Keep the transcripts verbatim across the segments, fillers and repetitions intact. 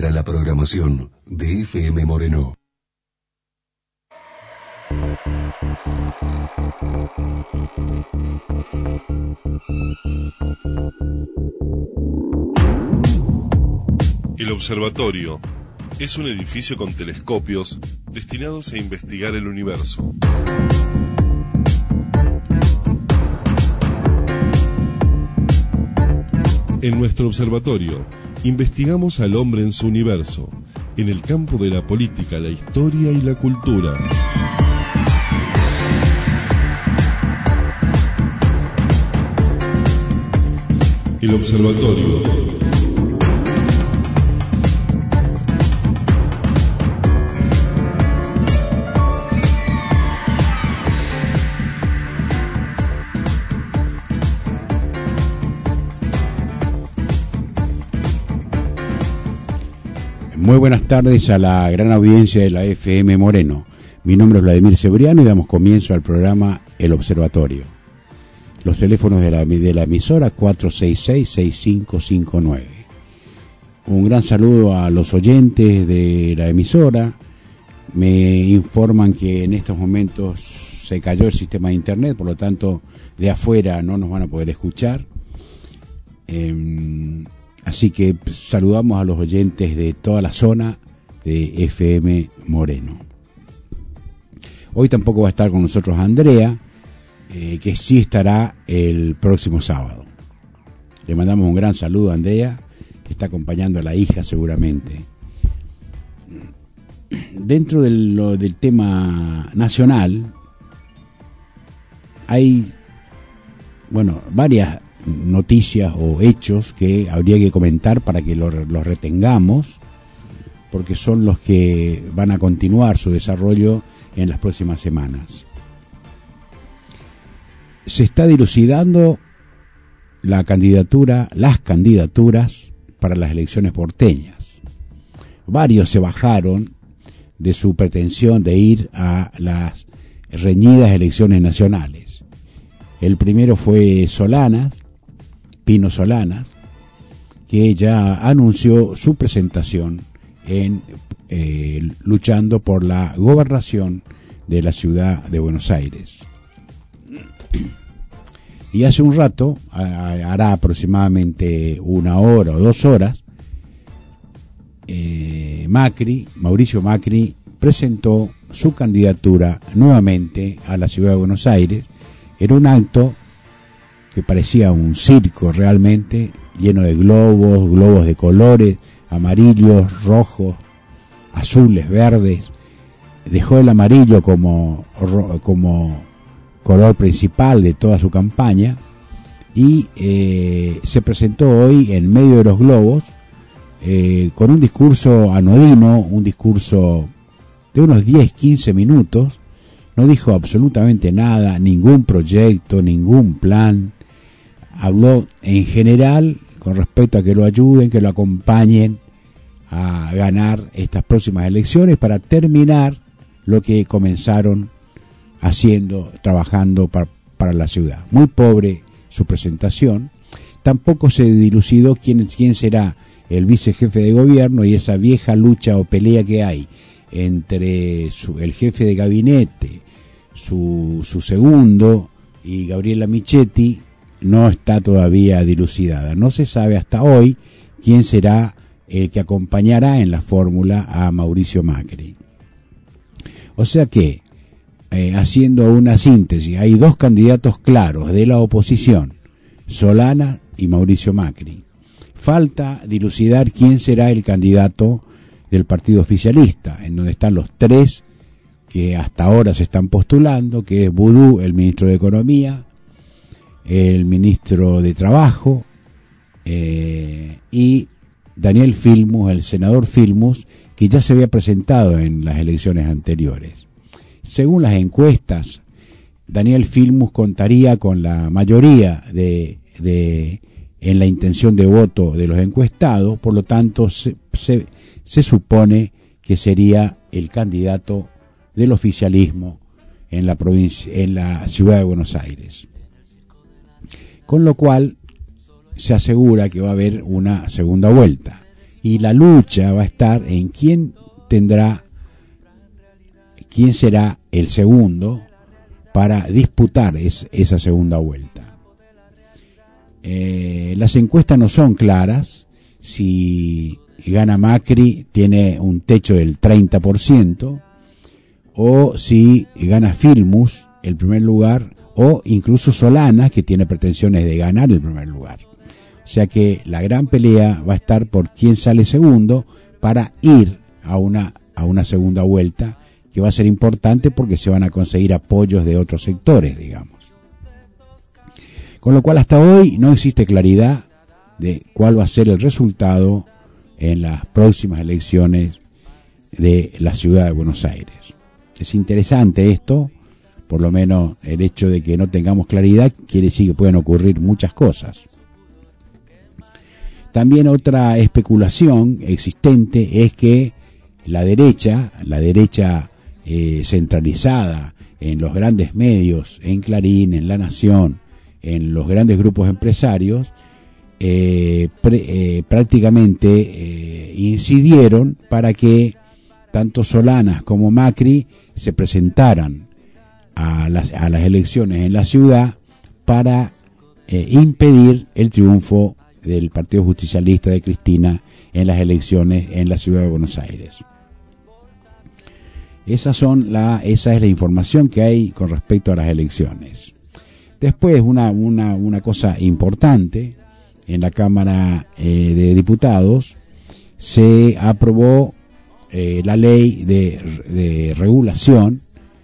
para la programación de F M Moreno. El observatorio es un edificio con telescopios destinados a investigar el universo. En nuestro observatorio investigamos al hombre en su universo, en el campo de la política, la historia y la cultura. El observatorio. Muy buenas tardes a la gran audiencia de la F M Moreno. Mi nombre es Vladimir Cebriano y damos comienzo al programa El Observatorio. Los teléfonos de la, de la emisora cuatro seis seis, seis cinco cinco nueve. Un gran saludo a los oyentes de la emisora. Me informan que en estos momentos se cayó el sistema de internet, por lo tanto de afuera no nos van a poder escuchar. Eh, Así que saludamos a los oyentes de toda la zona de F M Moreno. Hoy tampoco va a estar con nosotros Andrea, eh, que sí estará el próximo sábado. Le mandamos un gran saludo a Andrea, que está acompañando a la hija seguramente. Dentro de lo, del tema nacional, hay, bueno, varias noticias o hechos que habría que comentar para que los lo retengamos, porque son los que van a continuar su desarrollo en las próximas semanas. Se está dilucidando la candidatura, las candidaturas para las elecciones porteñas. Varios se bajaron de su pretensión de ir a las reñidas elecciones nacionales. El primero fue Solanas, Pino Solanas, que ya anunció su presentación en eh, luchando por la gobernación de la ciudad de Buenos Aires. Y hace un rato, hará aproximadamente una hora o dos horas, eh, Macri, Mauricio Macri, presentó su candidatura nuevamente a la ciudad de Buenos Aires en un acto que parecía un circo realmente, lleno de globos, globos de colores, amarillos, rojos, azules, verdes. Dejó el amarillo como, como color principal de toda su campaña y eh, se presentó hoy en medio de los globos eh, con un discurso anodino, un discurso de unos diez a quince minutos. No dijo absolutamente nada, ningún proyecto, ningún plan. Habló en general con respecto a que lo ayuden, que lo acompañen a ganar estas próximas elecciones para terminar lo que comenzaron haciendo, trabajando para, para la ciudad. Muy pobre su presentación. Tampoco se dilucidó quién, quién será el vicejefe de gobierno y esa vieja lucha o pelea que hay entre su, el jefe de gabinete, su, su segundo y Gabriela Michetti, no está todavía dilucidada. No se sabe hasta hoy quién será el que acompañará en la fórmula a Mauricio Macri. O sea que, eh, haciendo una síntesis, hay dos candidatos claros de la oposición, Solana y Mauricio Macri. Falta dilucidar quién será el candidato del partido oficialista, en donde están los tres que hasta ahora se están postulando, que es Vudú, el ministro de Economía, el ministro de Trabajo eh, y Daniel Filmus, el senador Filmus, que ya se había presentado en las elecciones anteriores. Según las encuestas, Daniel Filmus contaría con la mayoría de, de en la intención de voto de los encuestados, por lo tanto se, se, se supone que sería el candidato del oficialismo en la provincia, en la ciudad de Buenos Aires. Con lo cual se asegura que va a haber una segunda vuelta y la lucha va a estar en quién tendrá, quién será el segundo para disputar es, esa segunda vuelta. Eh, las encuestas no son claras. Si gana Macri tiene un techo del treinta por ciento, o si gana Filmus el primer lugar, o incluso Solana, que tiene pretensiones de ganar el primer lugar. O sea que la gran pelea va a estar por quién sale segundo para ir a una, a una segunda vuelta, que va a ser importante porque se van a conseguir apoyos de otros sectores, digamos. Con lo cual hasta hoy no existe claridad de cuál va a ser el resultado en las próximas elecciones de la ciudad de Buenos Aires. Es interesante esto, por lo menos el hecho de que no tengamos claridad quiere decir que pueden ocurrir muchas cosas. También otra especulación existente es que la derecha, la derecha eh, centralizada en los grandes medios, en Clarín, en La Nación, en los grandes grupos empresarios, eh, pre, eh, prácticamente eh, incidieron para que tanto Solanas como Macri se presentaran a las, a las elecciones en la ciudad para eh, impedir el triunfo del Partido Justicialista de Cristina en las elecciones en la ciudad de Buenos Aires. Esas son la, esa es la información que hay con respecto a las elecciones. Después, una, una, una cosa importante, en la Cámara eh, de Diputados se aprobó eh, la ley de, de regulación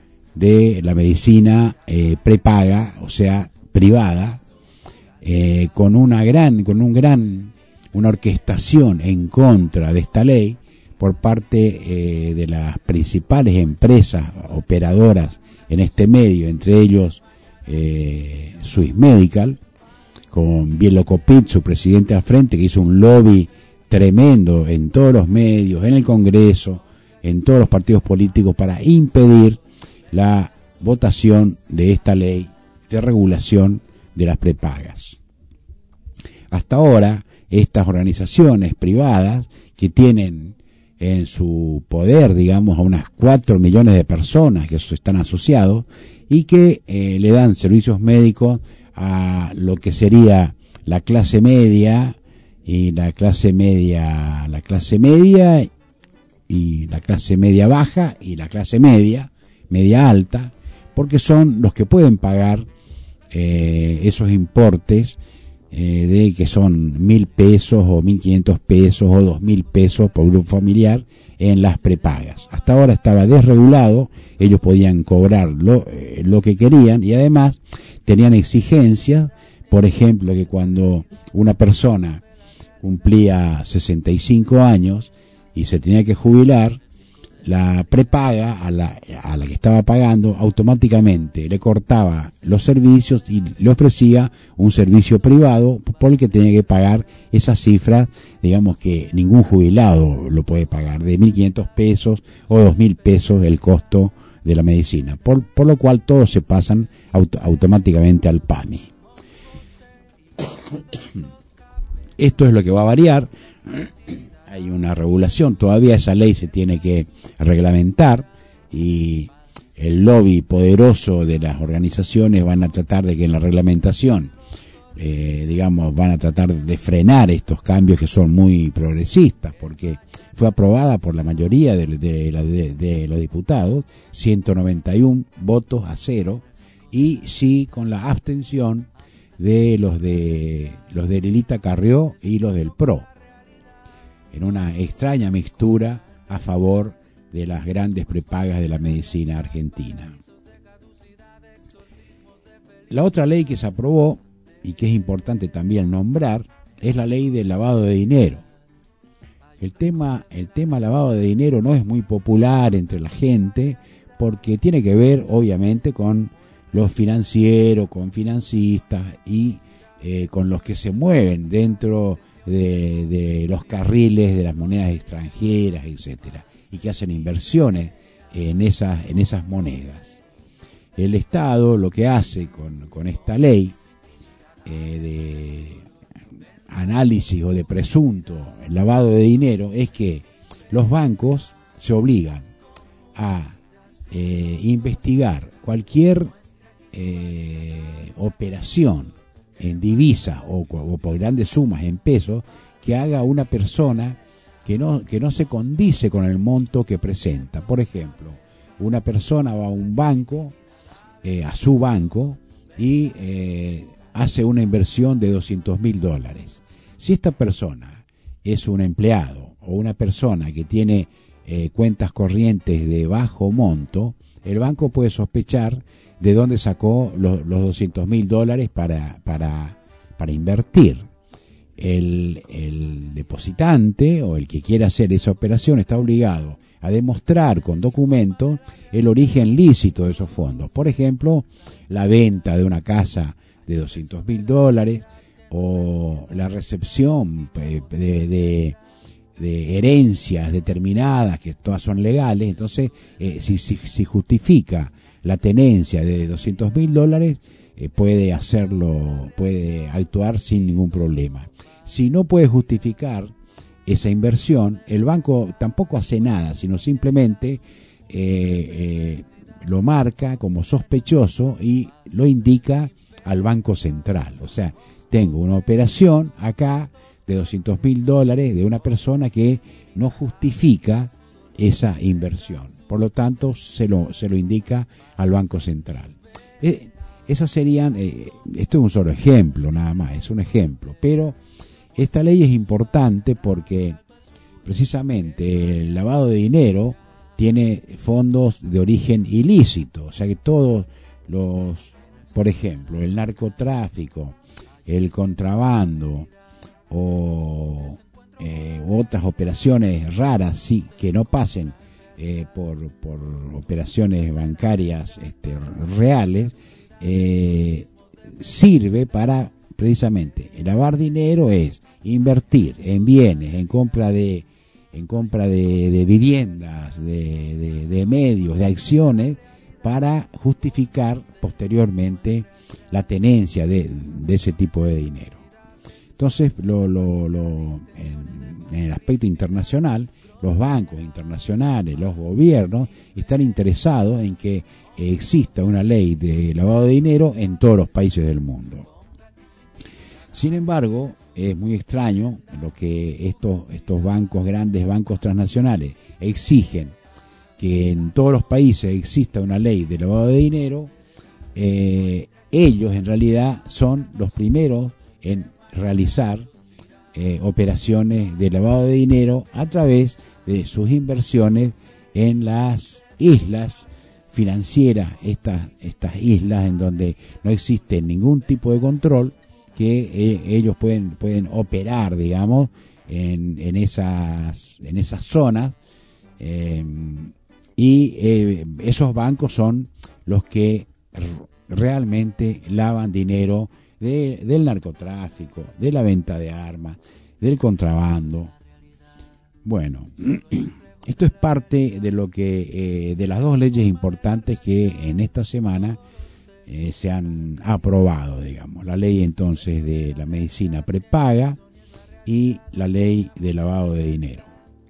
de la medicina eh, prepaga, o sea, privada, eh, con una gran, con un gran, una orquestación en contra de esta ley por parte eh, de las principales empresas operadoras en este medio, entre ellos eh, Swiss Medical, con Bielocopit, su presidente al frente, que hizo un lobby tremendo en todos los medios, en el Congreso, en todos los partidos políticos para impedir la votación de esta ley de regulación de las prepagas. Hasta ahora, estas organizaciones privadas que tienen en su poder, digamos, a unas cuatro millones de personas que están asociados y que eh, le dan servicios médicos a lo que sería la clase media y la clase media, la clase media y la clase media baja y la clase media, media alta, porque son los que pueden pagar eh, esos importes eh, de que son mil pesos o mil quinientos pesos o dos mil pesos por grupo familiar en las prepagas. Hasta ahora estaba desregulado, ellos podían cobrar lo, eh, lo que querían y además tenían exigencias, por ejemplo, que cuando una persona cumplía sesenta y cinco años y se tenía que jubilar, la prepaga a la, a la que estaba pagando automáticamente le cortaba los servicios y le ofrecía un servicio privado por el que tenía que pagar esa cifra, digamos que ningún jubilado lo puede pagar, de mil quinientos pesos o dos mil pesos el costo de la medicina, por, por lo cual todos se pasan auto, automáticamente al P A M I. Esto es lo que va a variar. Hay una regulación, todavía esa ley se tiene que reglamentar y el lobby poderoso de las organizaciones van a tratar de que en la reglamentación, eh, digamos, van a tratar de frenar estos cambios que son muy progresistas, porque fue aprobada por la mayoría de, de, de, de los diputados, ciento noventa y uno votos a cero, y sí con la abstención de los de los de Lilita Carrió y los del P R O, en una extraña mixtura a favor de las grandes prepagas de la medicina argentina. La otra ley que se aprobó, y que es importante también nombrar, es la ley del lavado de dinero. El tema, el tema lavado de dinero no es muy popular entre la gente, porque tiene que ver, obviamente, con los financieros, con financistas y eh, con los que se mueven dentro De, de los carriles de las monedas extranjeras, etcétera, y que hacen inversiones en esas en esas monedas. El Estado lo que hace con, con esta ley eh, de análisis o de presunto lavado de dinero es que los bancos se obligan a eh, investigar cualquier eh, operación en divisa o, o por grandes sumas en pesos que haga una persona que no, que no se condice con el monto que presenta. Por ejemplo, una persona va a un banco, eh, a su banco, y eh, hace una inversión de doscientos mil dólares. Si esta persona es un empleado o una persona que tiene eh, cuentas corrientes de bajo monto, el banco puede sospechar de dónde sacó los, los doscientos mil dólares para, para, para invertir. El, el depositante o el que quiera hacer esa operación está obligado a demostrar con documentos el origen lícito de esos fondos. Por ejemplo, la venta de una casa de doscientos mil dólares o la recepción de, de, de herencias determinadas, que todas son legales. Entonces, eh, si, si, si justifica la tenencia de doscientos mil dólares, eh, puede hacerlo, puede actuar sin ningún problema. Si no puede justificar esa inversión, el banco tampoco hace nada, sino simplemente eh, eh, lo marca como sospechoso y lo indica al Banco Central. O sea, tengo una operación acá de doscientos mil dólares de una persona que no justifica esa inversión. Por lo tanto, se lo, se lo indica al Banco Central. Eh, esas serían, eh, esto es un solo ejemplo nada más, es un ejemplo, pero esta ley es importante porque precisamente el lavado de dinero tiene fondos de origen ilícito, o sea que todos los, por ejemplo, el narcotráfico, el contrabando o eh, otras operaciones raras, sí, que no pasen eh, por, por operaciones bancarias este, reales, eh, sirve para precisamente lavar dinero, es invertir en bienes, en compra de en compra de, de viviendas, de, de, de medios, de acciones, para justificar posteriormente la tenencia de, de ese tipo de dinero. Entonces, lo, lo, lo, en, en el aspecto internacional, los bancos internacionales, los gobiernos, están interesados en que exista una ley de lavado de dinero en todos los países del mundo. Sin embargo, es muy extraño lo que estos, estos bancos, grandes bancos transnacionales, exigen que en todos los países exista una ley de lavado de dinero. Eh, ellos en realidad son los primeros en realizar eh, operaciones de lavado de dinero a través de sus inversiones en las islas financieras, estas, estas islas en donde no existe ningún tipo de control, que eh, ellos pueden pueden operar, digamos, en, en esas en esas zonas, eh, y eh, esos bancos son los que r- realmente lavan dinero de, del narcotráfico, de la venta de armas, del contrabando. Bueno, esto es parte de lo que eh, de las dos leyes importantes que en esta semana Eh, se han aprobado, digamos, la ley entonces de la medicina prepaga y la ley de lavado de dinero.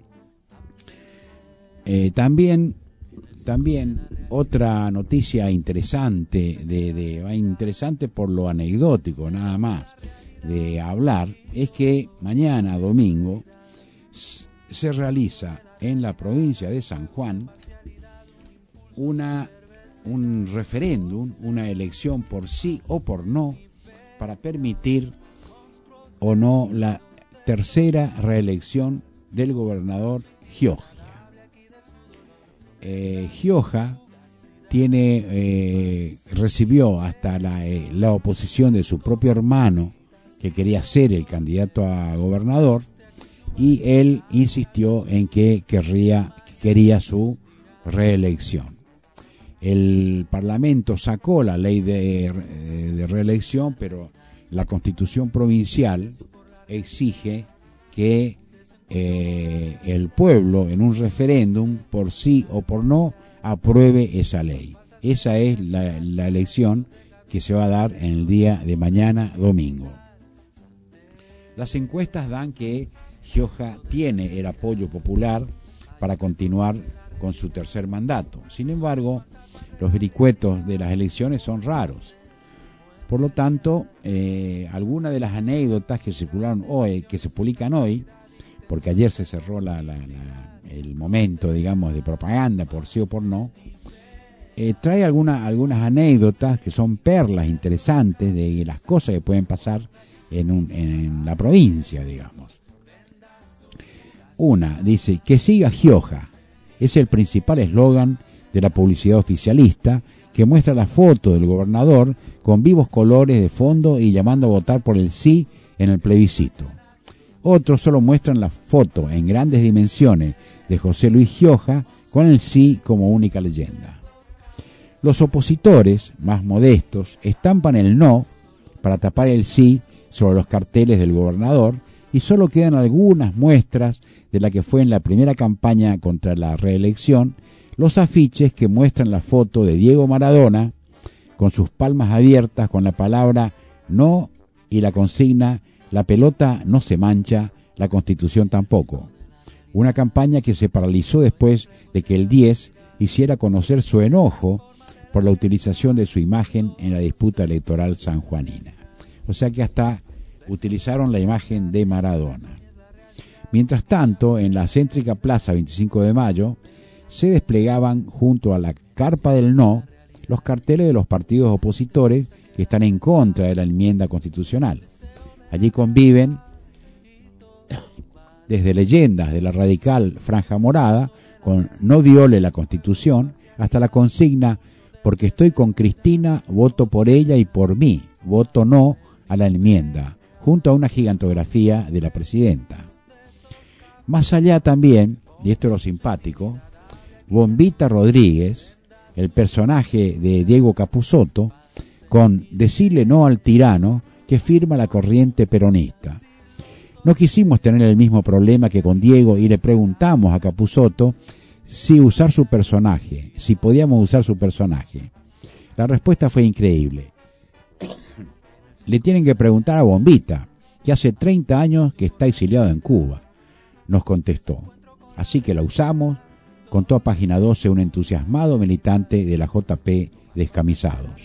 Eh, también, también otra noticia interesante, de, de interesante por lo anecdótico nada más de hablar, es que mañana domingo se realiza en la provincia de San Juan una un referéndum, una elección por sí o por no, para permitir o no la tercera reelección del gobernador Gioja. Eh, Gioja tiene, eh, recibió hasta la, eh, la oposición de su propio hermano, que quería ser el candidato a gobernador, y él insistió en que querría, quería su reelección. El Parlamento sacó la ley de, de reelección, pero la Constitución provincial exige que eh, el pueblo en un referéndum, por sí o por no, apruebe esa ley. Esa es la, la elección que se va a dar en el día de mañana domingo. Las encuestas dan que Gioja tiene el apoyo popular para continuar con su tercer mandato. Sin embargo, los vericuetos de las elecciones son raros. Por lo tanto, eh, algunas de las anécdotas que circularon hoy, que se publican hoy, porque ayer se cerró la, la, la, el momento, digamos, de propaganda por sí o por no, eh, trae alguna, algunas anécdotas que son perlas interesantes de las cosas que pueden pasar en, un, en la provincia, digamos. Una dice, que siga Gioja, es el principal eslogan de la publicidad oficialista, que muestra la foto del gobernador con vivos colores de fondo y llamando a votar por el sí en el plebiscito. Otros solo muestran la foto en grandes dimensiones de José Luis Gioja con el sí como única leyenda. Los opositores, más modestos, estampan el no para tapar el sí sobre los carteles del gobernador y solo quedan algunas muestras de la que fue en la primera campaña contra la reelección, los afiches que muestran la foto de Diego Maradona con sus palmas abiertas con la palabra no y la consigna la pelota no se mancha, la Constitución tampoco. Una campaña que se paralizó después de que el diez hiciera conocer su enojo por la utilización de su imagen en la disputa electoral sanjuanina. O sea que hasta utilizaron la imagen de Maradona. Mientras tanto, en la céntrica Plaza veinticinco de mayo, se desplegaban junto a la carpa del no los carteles de los partidos opositores que están en contra de la enmienda constitucional. Allí conviven desde leyendas de la radical Franja Morada con no viole la Constitución hasta la consigna porque estoy con Cristina, voto por ella y por mí, voto no a la enmienda, junto a una gigantografía de la presidenta. Más allá también, y esto es lo simpático, Bombita Rodríguez, el personaje de Diego Capusotto, con decirle no al tirano que firma la corriente peronista. No quisimos tener el mismo problema que con Diego y le preguntamos a Capusotto si usar su personaje, si podíamos usar su personaje. La respuesta fue increíble. Le tienen que preguntar a Bombita, que hace treinta años que está exiliado en Cuba. Nos contestó. Así que la usamos, contó a Página doce un entusiasmado militante de la J P Descamisados.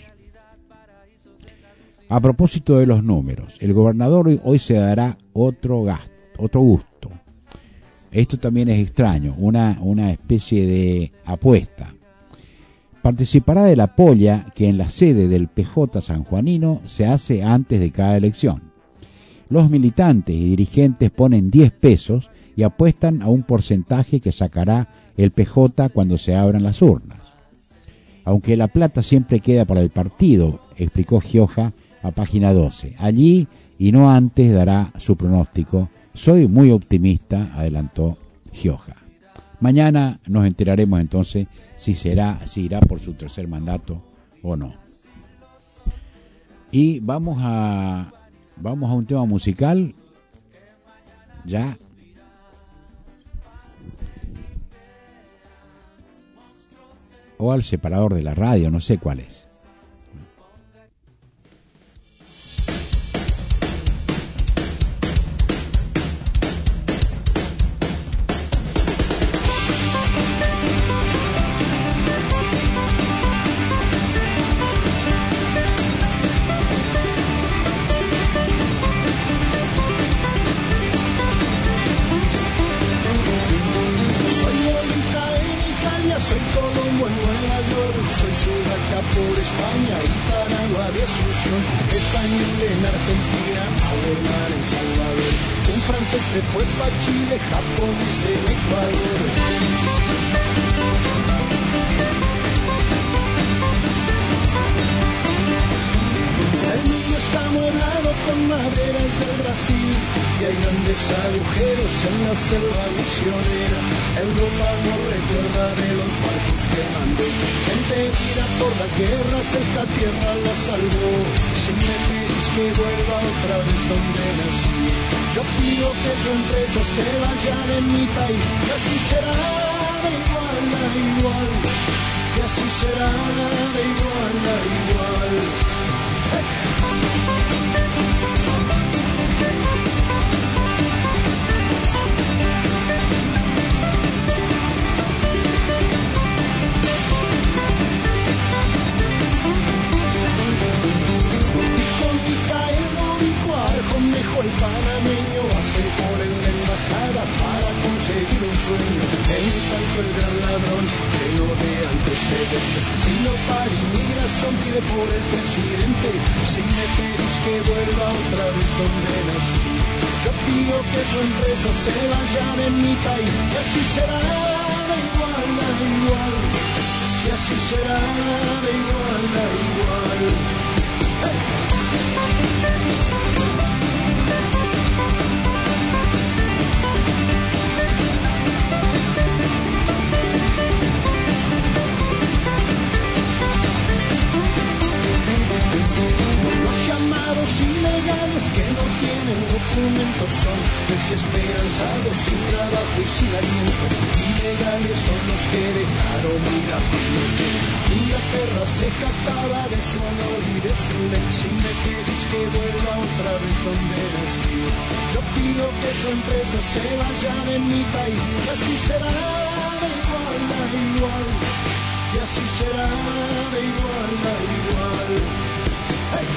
A propósito de los números, el gobernador hoy, hoy se dará otro gasto, otro gusto. Esto también es extraño, una, una especie de apuesta. Participará de la polla que en la sede del P J sanjuanino se hace antes de cada elección. Los militantes y dirigentes ponen diez pesos y apuestan a un porcentaje que sacará el P J cuando se abran las urnas. Aunque la plata siempre queda para el partido, explicó Gioja a Página doce. Allí y no antes dará su pronóstico. Soy muy optimista, adelantó Gioja. Mañana nos enteraremos entonces si será, si irá por su tercer mandato o no. Y vamos a vamos a un tema musical ya. O al separador de la radio, no sé cuál es. sueño, en tanto el gran ladrón lleno de antecedentes. Si no para inmigración pide por el presidente, si me pedís que vuelva otra vez donde nací, yo pido que tu empresa se vaya de mi país, y así será de igual a igual, y así será de igual a igual. ¡Hey! Ilegales que no tienen documentos son desesperanzados, sin trabajo y sin aliento. Ilegales son los que dejaron ir a Pinochet. Inglaterra se jactaba de su honor y de su ley. Si me querés que vuelva otra vez donde nací, yo pido que tu empresa se vaya de mi país, y así será de igual a igual, y así será de igual a igual. ¡Hey!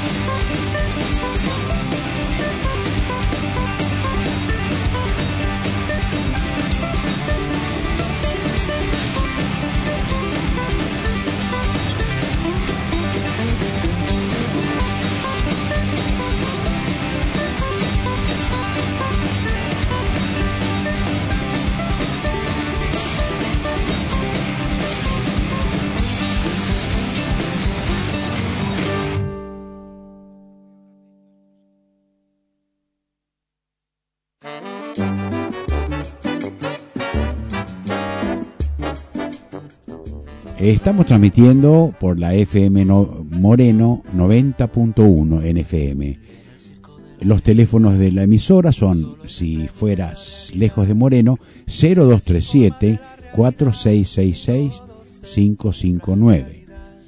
Estamos transmitiendo por la F M no, Moreno noventa punto uno en F M. Los teléfonos de la emisora son, si fueras lejos de Moreno, cero dos tres siete, cuatro seis seis seis, cinco cinco nueve.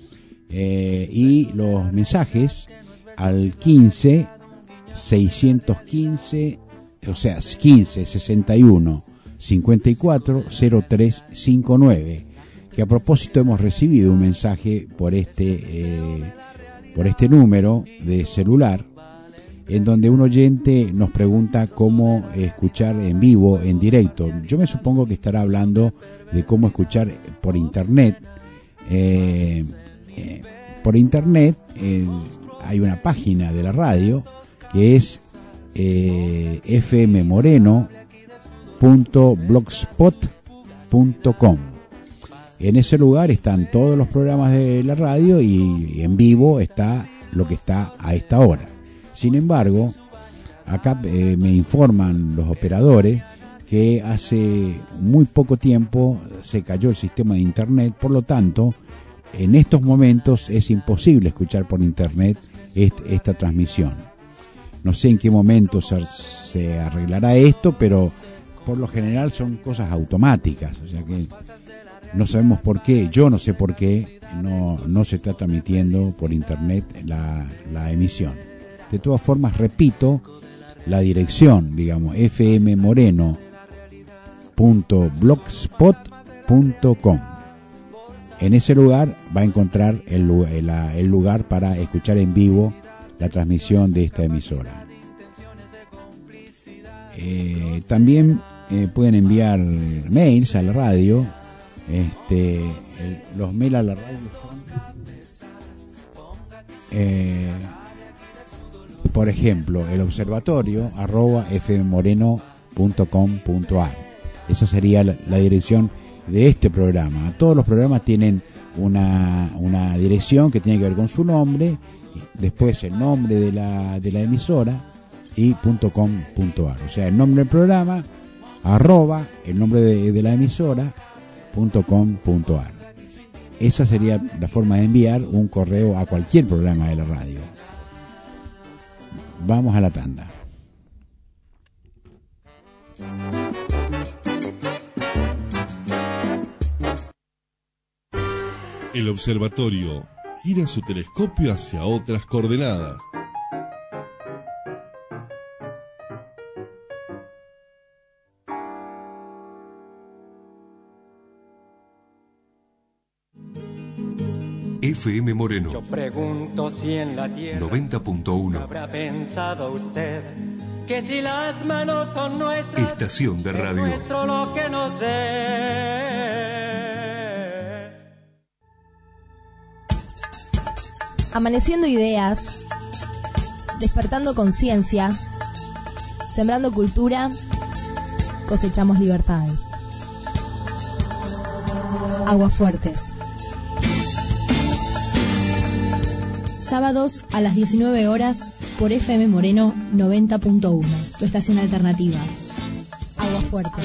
Eh, y los mensajes al quince, seiscientos quince, o sea, quince, sesenta y uno, cincuenta y cuatro, cero tres cincuenta y nueve. Que a propósito hemos recibido un mensaje por este eh, por este número de celular, en donde un oyente nos pregunta cómo escuchar en vivo, en directo. Yo me supongo que estará hablando de cómo escuchar por internet. Eh, eh, por internet eh, hay una página de la radio que es eh, f m moreno punto blogspot punto com. En ese lugar están todos los programas de la radio y en vivo está lo que está a esta hora. Sin embargo, acá eh, me informan los operadores que hace muy poco tiempo se cayó el sistema de internet, por lo tanto, en estos momentos es imposible escuchar por internet este, esta transmisión. No sé en qué momento se, se arreglará esto, pero por lo general son cosas automáticas, o sea que no sabemos por qué, yo no sé por qué no, no se está transmitiendo por internet la, la emisión. De todas formas, repito, la dirección, digamos, f m moreno punto blogspot punto com. En ese lugar va a encontrar el, el, el lugar para escuchar en vivo la transmisión de esta emisora. Eh, también eh, pueden enviar mails a la radio. Este, el, los mails a la radio son, eh, por ejemplo, el observatorio arroba f m moreno punto com punto a r. Esa sería la, la dirección de este programa. Todos los programas tienen una, una dirección que tiene que ver con su nombre, después el nombre de la, de la emisora y .com.ar. O sea, el nombre del programa, arroba, el nombre de, de la emisora, .com.ar. Esa sería la forma de enviar un correo a cualquier programa de la radio. Vamos a la tanda. El observatorio gira su telescopio hacia otras coordenadas. F M Moreno Yo pregunto si en la tierra noventa punto uno. habrá pensado usted que si las manos son nuestras, Estación de radio. es nuestro lo que nos dé. Amaneciendo ideas, despertando conciencia, sembrando cultura, cosechamos libertades. Aguafuertes. Sábados a las diecinueve horas por F M Moreno noventa punto uno, tu estación alternativa. Aguafuertes.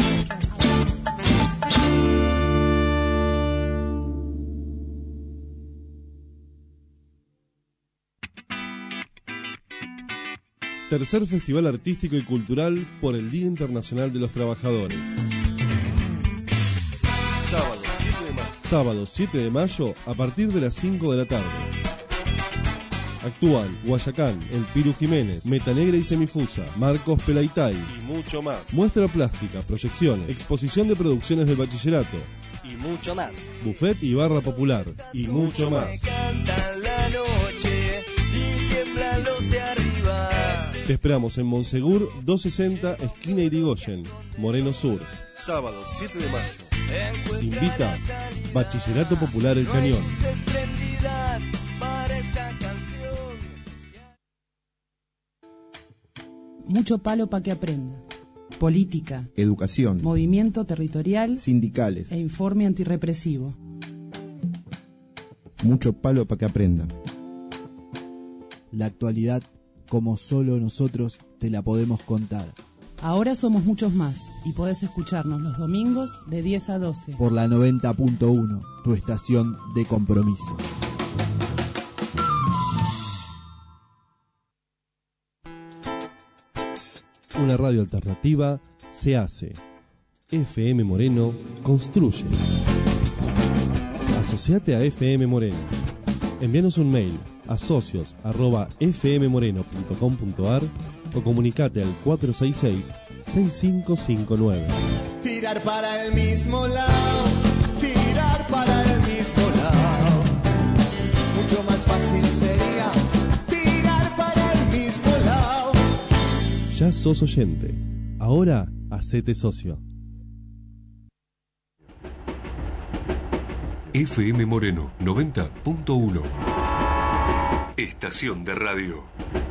Tercer Festival Artístico y Cultural por el Día Internacional de los Trabajadores. Sábado siete de mayo. Sábado siete de mayo a partir de las cinco de la tarde. Actúan Guayacán, El Piru Jiménez, Metanegra y Semifusa, Marcos Pelaitay y mucho más. Muestra plástica, proyecciones, exposición de producciones del bachillerato y mucho más. Buffet y barra popular y mucho más. Te esperamos en Monsegur doscientos sesenta, esquina Irigoyen, Moreno Sur. Sábado siete de mayo. Invita Bachillerato Popular El Cañón. Mucho palo para que aprenda. Política, educación, movimiento territorial, sindicales e informe antirrepresivo. Mucho palo para que aprenda. La actualidad, como solo nosotros te la podemos contar. Ahora somos muchos más y podés escucharnos los domingos de diez a doce. Por la noventa punto uno, tu estación de compromiso. Una radio alternativa se hace. F M Moreno construye. Asociate a F M Moreno. Envíanos un mail a socios arroba f m moreno punto com punto a r o comunicate al cuatro seis seis, seis cinco cinco nueve. Tirar para el mismo lado, tirar para el mismo lado. Mucho más fácil sería tirar para el mismo lado. Ya sos oyente. Ahora hacete socio. F M Moreno noventa punto uno. Estación de radio.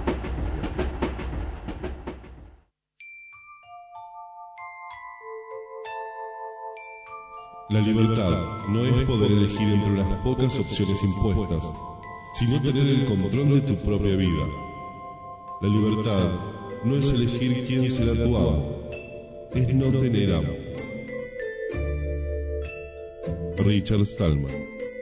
La libertad no es poder elegir entre unas pocas opciones impuestas, sino tener el control de tu propia vida. La libertad no es elegir quién será tu amo, es no tener amo. Richard Stallman.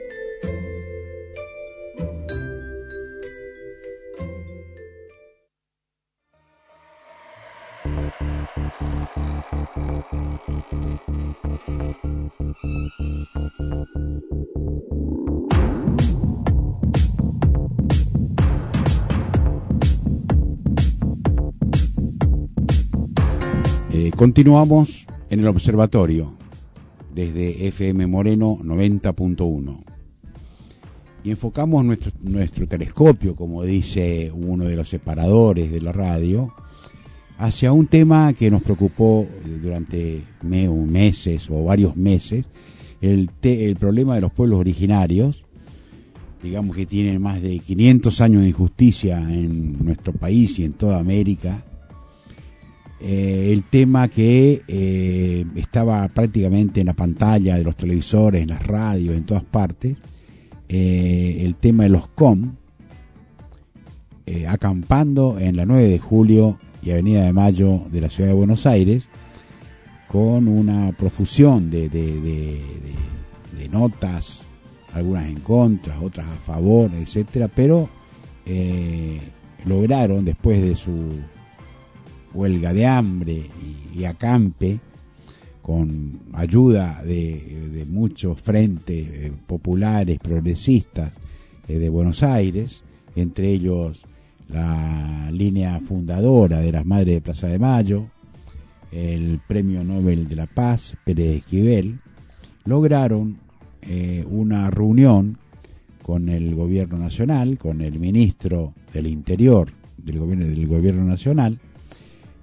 Eh, continuamos en el observatorio desde F M Moreno noventa punto uno y enfocamos nuestro, nuestro telescopio, como dice uno de los separadores de la radio, hacia un tema que nos preocupó durante me, meses o varios meses, el, te, el problema de los pueblos originarios, digamos que tienen más de quinientos años de injusticia en nuestro país y en toda América. Eh, el tema que eh, estaba prácticamente en la pantalla de los televisores, en las radios, en todas partes, eh, el tema de los C O M, eh, acampando en la nueve de julio y Avenida de Mayo de la Ciudad de Buenos Aires, con una profusión de, de, de, de, de notas, algunas en contra, otras a favor, etcétera, pero eh, lograron, después de su huelga de hambre y, y acampe, con ayuda de, de muchos frentes eh, populares, progresistas eh, de Buenos Aires, entre ellos la línea fundadora de las Madres de Plaza de Mayo, el Premio Nobel de la Paz, Pérez Esquivel, lograron eh, una reunión con el gobierno nacional, con el ministro del Interior del gobierno, del gobierno nacional,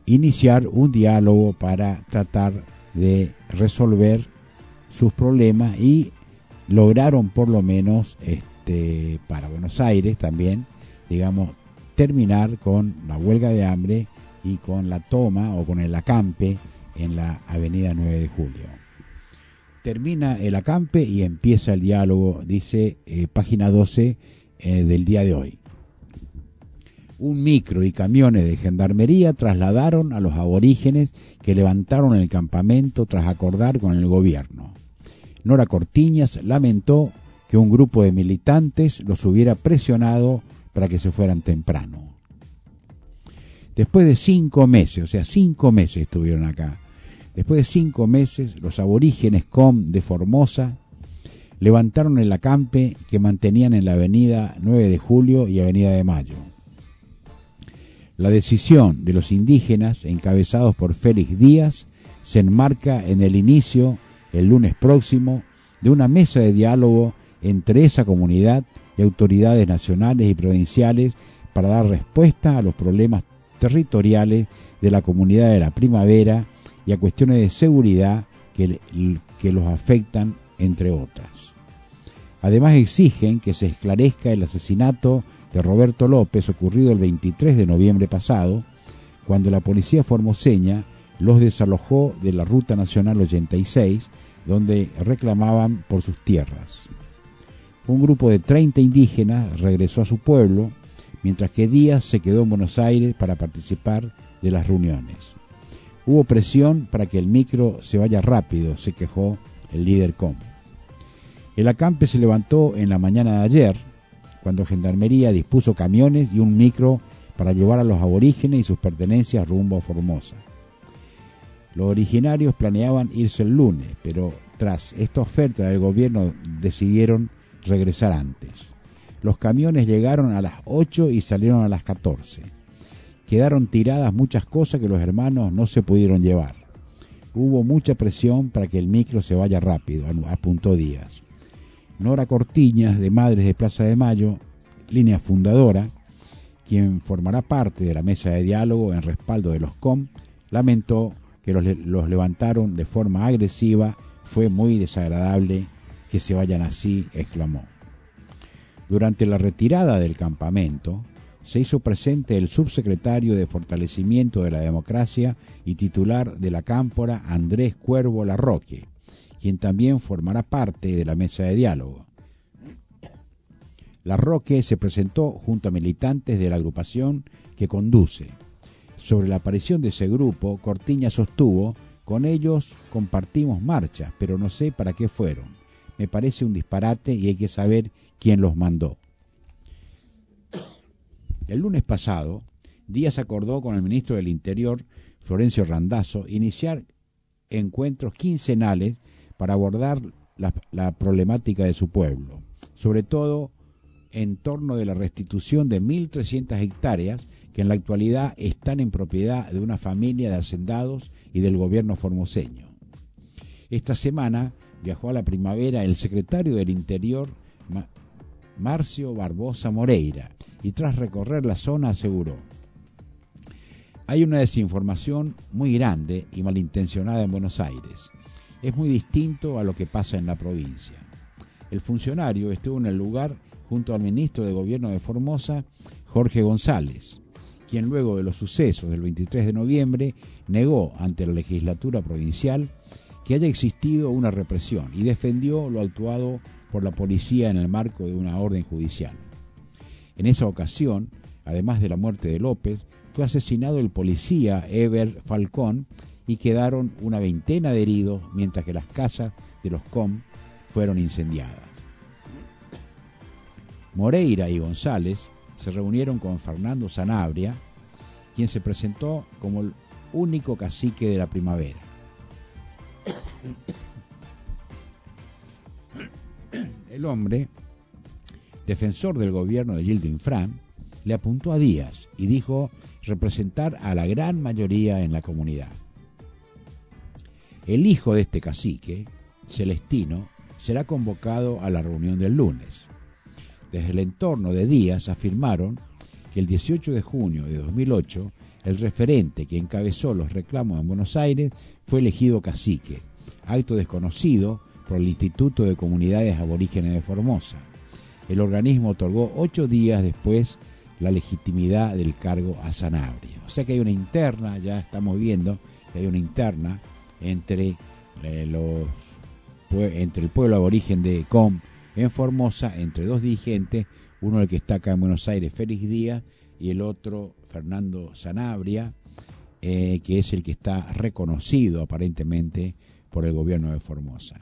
iniciar un diálogo para tratar de resolver sus problemas y lograron por lo menos este, para Buenos Aires también, digamos, terminar con la huelga de hambre y con la toma o con el acampe en la avenida nueve de julio. Termina el acampe y empieza el diálogo, dice eh, página doce eh, del día de hoy. Un micro y camiones de gendarmería trasladaron a los aborígenes que levantaron el campamento tras acordar con el gobierno. Nora Cortiñas lamentó que un grupo de militantes los hubiera presionado para que se fueran temprano. Después de cinco meses, o sea, cinco meses estuvieron acá. Después de cinco meses, los aborígenes com de Formosa levantaron el acampe que mantenían en la avenida nueve de julio y avenida de Mayo. La decisión de los indígenas, encabezados por Félix Díaz, se enmarca en el inicio, el lunes próximo, de una mesa de diálogo entre esa comunidad y autoridades nacionales y provinciales para dar respuesta a los problemas territoriales de la comunidad de la Primavera y a cuestiones de seguridad que, que los afectan, entre otras. Además exigen que se esclarezca el asesinato de Roberto López ocurrido el veintitrés de noviembre pasado, cuando la policía formoseña los desalojó de la Ruta Nacional ochenta y seis, donde reclamaban por sus tierras. Un grupo de treinta indígenas regresó a su pueblo, mientras que Díaz se quedó en Buenos Aires para participar de las reuniones. Hubo presión para que el micro se vaya rápido, se quejó el líder com. El acampe se levantó en la mañana de ayer, cuando Gendarmería dispuso camiones y un micro para llevar a los aborígenes y sus pertenencias rumbo a Formosa. Los originarios planeaban irse el lunes, pero tras esta oferta del gobierno decidieron regresar antes. Los camiones llegaron a las ocho y salieron a las catorce. Quedaron tiradas muchas cosas que los hermanos no se pudieron llevar. Hubo mucha presión para que el micro se vaya rápido, apuntó Díaz. Nora Cortiñas, de Madres de Plaza de Mayo, línea fundadora, quien formará parte de la mesa de diálogo en respaldo de los com, lamentó que los, los levantaron de forma agresiva. Fue muy desagradable que se vayan así, exclamó. Durante la retirada del campamento, se hizo presente el subsecretario de Fortalecimiento de la Democracia y titular de la Cámpora, Andrés Cuervo Larroque, quien también formará parte de la mesa de diálogo. Larroque se presentó junto a militantes de la agrupación que conduce. Sobre la aparición de ese grupo, Cortiñas sostuvo: con ellos compartimos marchas, pero no sé para qué fueron. Me parece un disparate y hay que saber quién los mandó. El lunes pasado, Díaz acordó con el ministro del Interior, Florencio Randazzo, iniciar encuentros quincenales para abordar la, la problemática de su pueblo, sobre todo en torno de la restitución de mil trescientas hectáreas que en la actualidad están en propiedad de una familia de hacendados y del gobierno formoseño. Esta semana viajó a la Primavera el secretario del Interior, Ma- Marcio Barbosa Moreira, y tras recorrer la zona aseguró: hay una desinformación muy grande y malintencionada en Buenos Aires. Es muy distinto a lo que pasa en la provincia. El funcionario estuvo en el lugar junto al ministro de Gobierno de Formosa, Jorge González, quien luego de los sucesos del veintitrés de noviembre negó ante la legislatura provincial que haya existido una represión y defendió lo actuado por la policía en el marco de una orden judicial. En esa ocasión, además de la muerte de López, fue asesinado el policía Eber Falcón y quedaron una veintena de heridos, mientras que las casas de los com fueron incendiadas. Moreira y González se reunieron con Fernando Sanabria, quien se presentó como el único cacique de la Primavera. El hombre, defensor del gobierno de Gildo Infran, le apuntó a Díaz y dijo representar a la gran mayoría en la comunidad. El hijo de este cacique, Celestino, será convocado a la reunión del lunes. Desde el entorno de Díaz afirmaron que el dieciocho de junio de dos mil ocho El referente que encabezó los reclamos en Buenos Aires fue elegido cacique, acto desconocido por el Instituto de Comunidades Aborígenes de Formosa. El organismo otorgó ocho días después la legitimidad del cargo a Sanabria. O sea que hay una interna, ya estamos viendo que hay una interna entre, eh, los, entre el pueblo aborigen de Com en Formosa, entre dos dirigentes, uno el que está acá en Buenos Aires, Félix Díaz, y el otro, Fernando Sanabria, eh, que es el que está reconocido aparentemente por el gobierno de Formosa.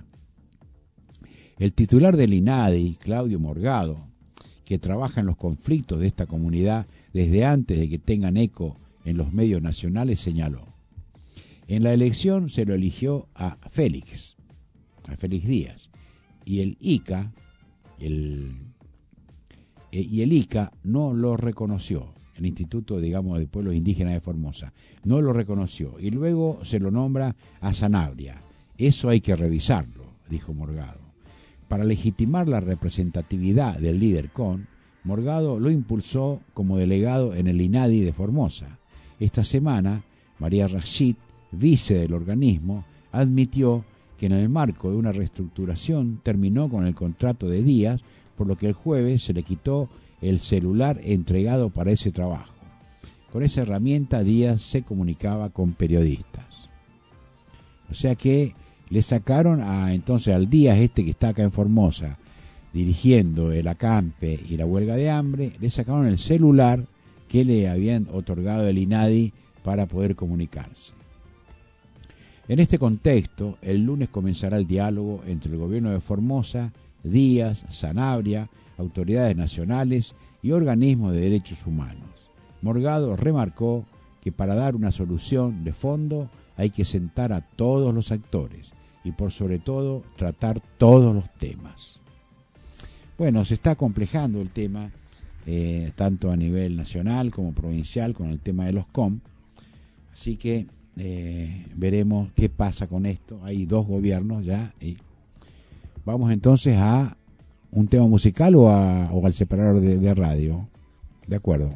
El titular del INADI, Claudio Morgado, que trabaja en los conflictos de esta comunidad desde antes de que tengan eco en los medios nacionales, señaló: en la elección se lo eligió a Félix, a Félix Díaz, y el ICA, el, eh, y el ICA no lo reconoció, el Instituto, digamos, de Pueblos Indígenas de Formosa, no lo reconoció, y luego se lo nombra a Sanabria. Eso hay que revisarlo, dijo Morgado. Para legitimar la representatividad del líder Con, Morgado lo impulsó como delegado en el INADI de Formosa. Esta semana, María Rashid, vice del organismo, admitió que en el marco de una reestructuración terminó con el contrato de Díaz, por lo que el jueves se le quitó el celular entregado para ese trabajo. Con esa herramienta Díaz se comunicaba con periodistas. O sea que le sacaron a entonces al Díaz este que está acá en Formosa, dirigiendo el acampe y la huelga de hambre, le sacaron el celular que le habían otorgado el INADI para poder comunicarse. En este contexto, el lunes comenzará el diálogo entre el gobierno de Formosa, Díaz, Sanabria, autoridades nacionales y organismos de derechos humanos. Morgado remarcó que para dar una solución de fondo hay que sentar a todos los actores y por sobre todo tratar todos los temas. Bueno, se está acomplejando el tema, eh, tanto a nivel nacional como provincial, con el tema de los C O M, así que eh, veremos qué pasa con esto. Hay dos gobiernos ya, y vamos entonces a un tema musical o, a, o al separador de, de radio. De acuerdo.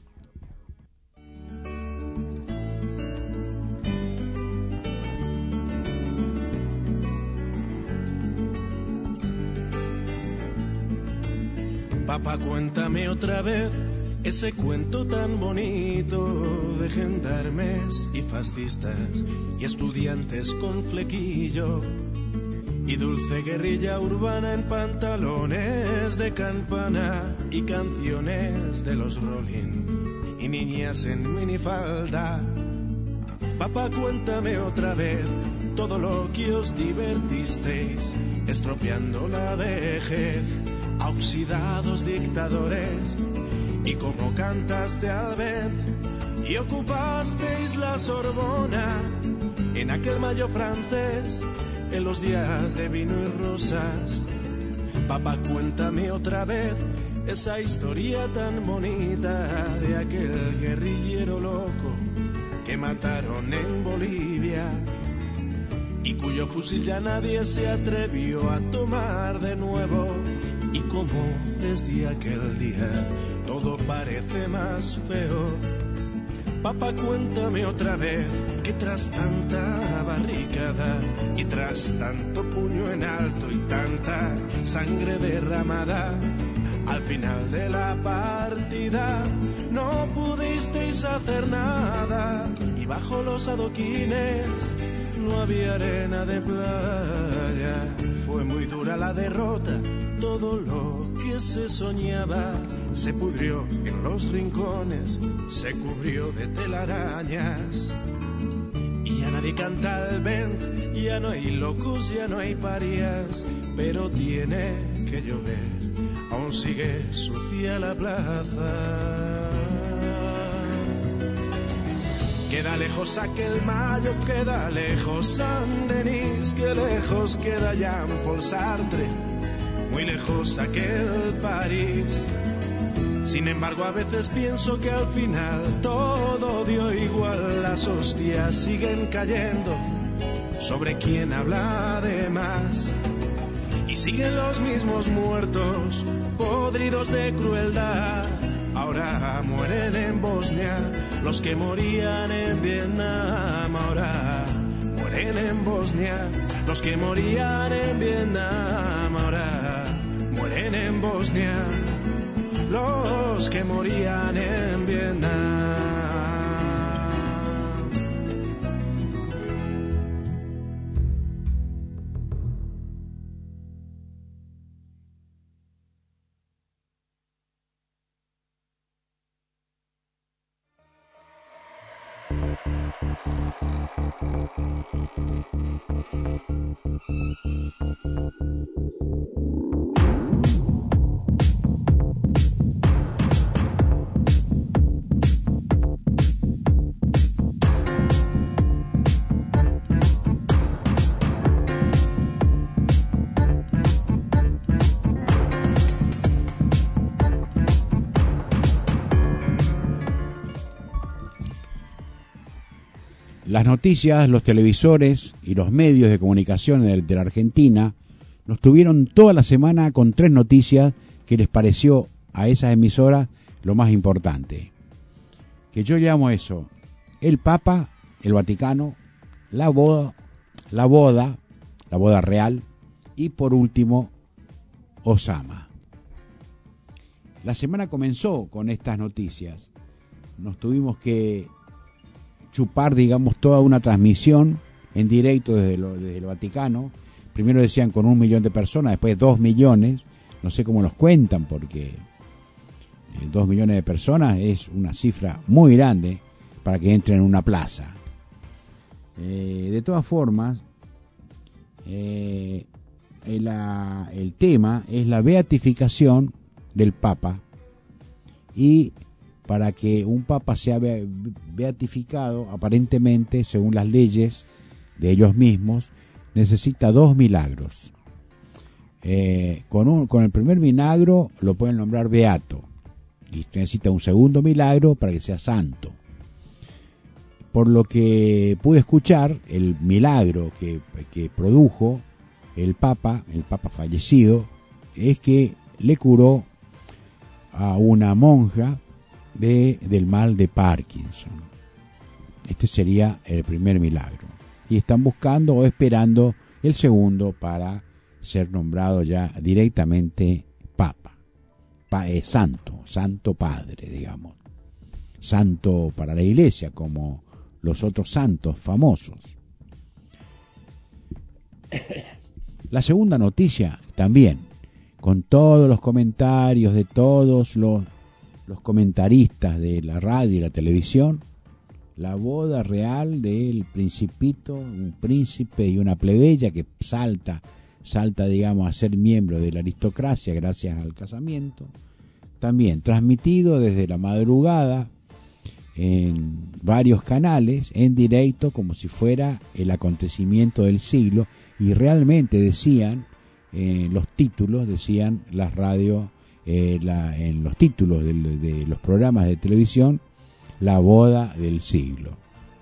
Papá, cuéntame otra vez ese cuento tan bonito de gendarmes y fascistas y estudiantes con flequillo y dulce guerrilla urbana en pantalones de campana y canciones de los Rolling y niñas en minifalda. Papá, cuéntame otra vez todo lo que os divertisteis estropeando la vejez a oxidados dictadores y como cantaste al vez y ocupasteis la Sorbona en aquel mayo francés en los días de vino y rosas. Papá, cuéntame otra vez esa historia tan bonita de aquel guerrillero loco que mataron en Bolivia y cuyo fusil ya nadie se atrevió a tomar de nuevo. Y como desde aquel día todo parece más feo. Papá, cuéntame otra vez que tras tanta barricada y tras tanto puño en alto y tanta sangre derramada, al final de la partida no pudisteis hacer nada y bajo los adoquines no había arena de playa. Fue muy dura la derrota, todo lo que se soñaba se pudrió en los rincones, se cubrió de telarañas. Y ya nadie canta al vent, ya no hay locos, ya no hay parias, pero tiene que llover, aún sigue sucia la plaza. Queda lejos aquel mayo, queda lejos Saint-Denis, que lejos queda Jean-Paul Sartre, muy lejos aquel París. Sin embargo, a veces pienso que al final todo dio igual, las hostias siguen cayendo sobre quien habla de más. Y siguen los mismos muertos, podridos de crueldad, ahora mueren en Bosnia Los que morían en Vietnam ahora mueren en Bosnia. Los que morían en Vietnam ahora mueren en Bosnia. Los que morían en Vietnam. Las noticias, los televisores y los medios de comunicación de, de la Argentina nos tuvieron toda la semana con tres noticias que les pareció a esas emisoras lo más importante. Que yo llamo eso, el Papa, el Vaticano, la boda, la boda, la boda real y por último, Osama. La semana comenzó con estas noticias. Nos tuvimos que chupar, digamos, toda una transmisión en directo desde, lo, desde el Vaticano. Primero decían con un millón de personas, después dos millones. No sé cómo los cuentan, porque eh, dos millones de personas es una cifra muy grande para que entren en una plaza. Eh, de todas formas, eh, el, la, el tema es la beatificación del Papa, y para que un papa sea beatificado, aparentemente, según las leyes de ellos mismos, necesita dos milagros. Eh, con, un, con el primer milagro lo pueden nombrar beato, y necesita un segundo milagro para que sea santo. Por lo que pude escuchar, el milagro que, que produjo el papa, el papa fallecido, es que le curó a una monja De, del mal de Parkinson. Este sería el primer milagro. Y están buscando o esperando el segundo para ser nombrado ya directamente Papa. Pa, eh, santo, Santo Padre, digamos. Santo para la Iglesia, como los otros santos famosos. La segunda noticia también, con todos los comentarios de todos los los comentaristas de la radio y la televisión, la boda real del principito, un príncipe y una plebeya que salta, salta digamos a ser miembro de la aristocracia gracias al casamiento, también transmitido desde la madrugada en varios canales, en directo, como si fuera el acontecimiento del siglo, y realmente decían, eh, los títulos, decían las radios, Eh, la, en los títulos de, de los programas de televisión, la boda del siglo.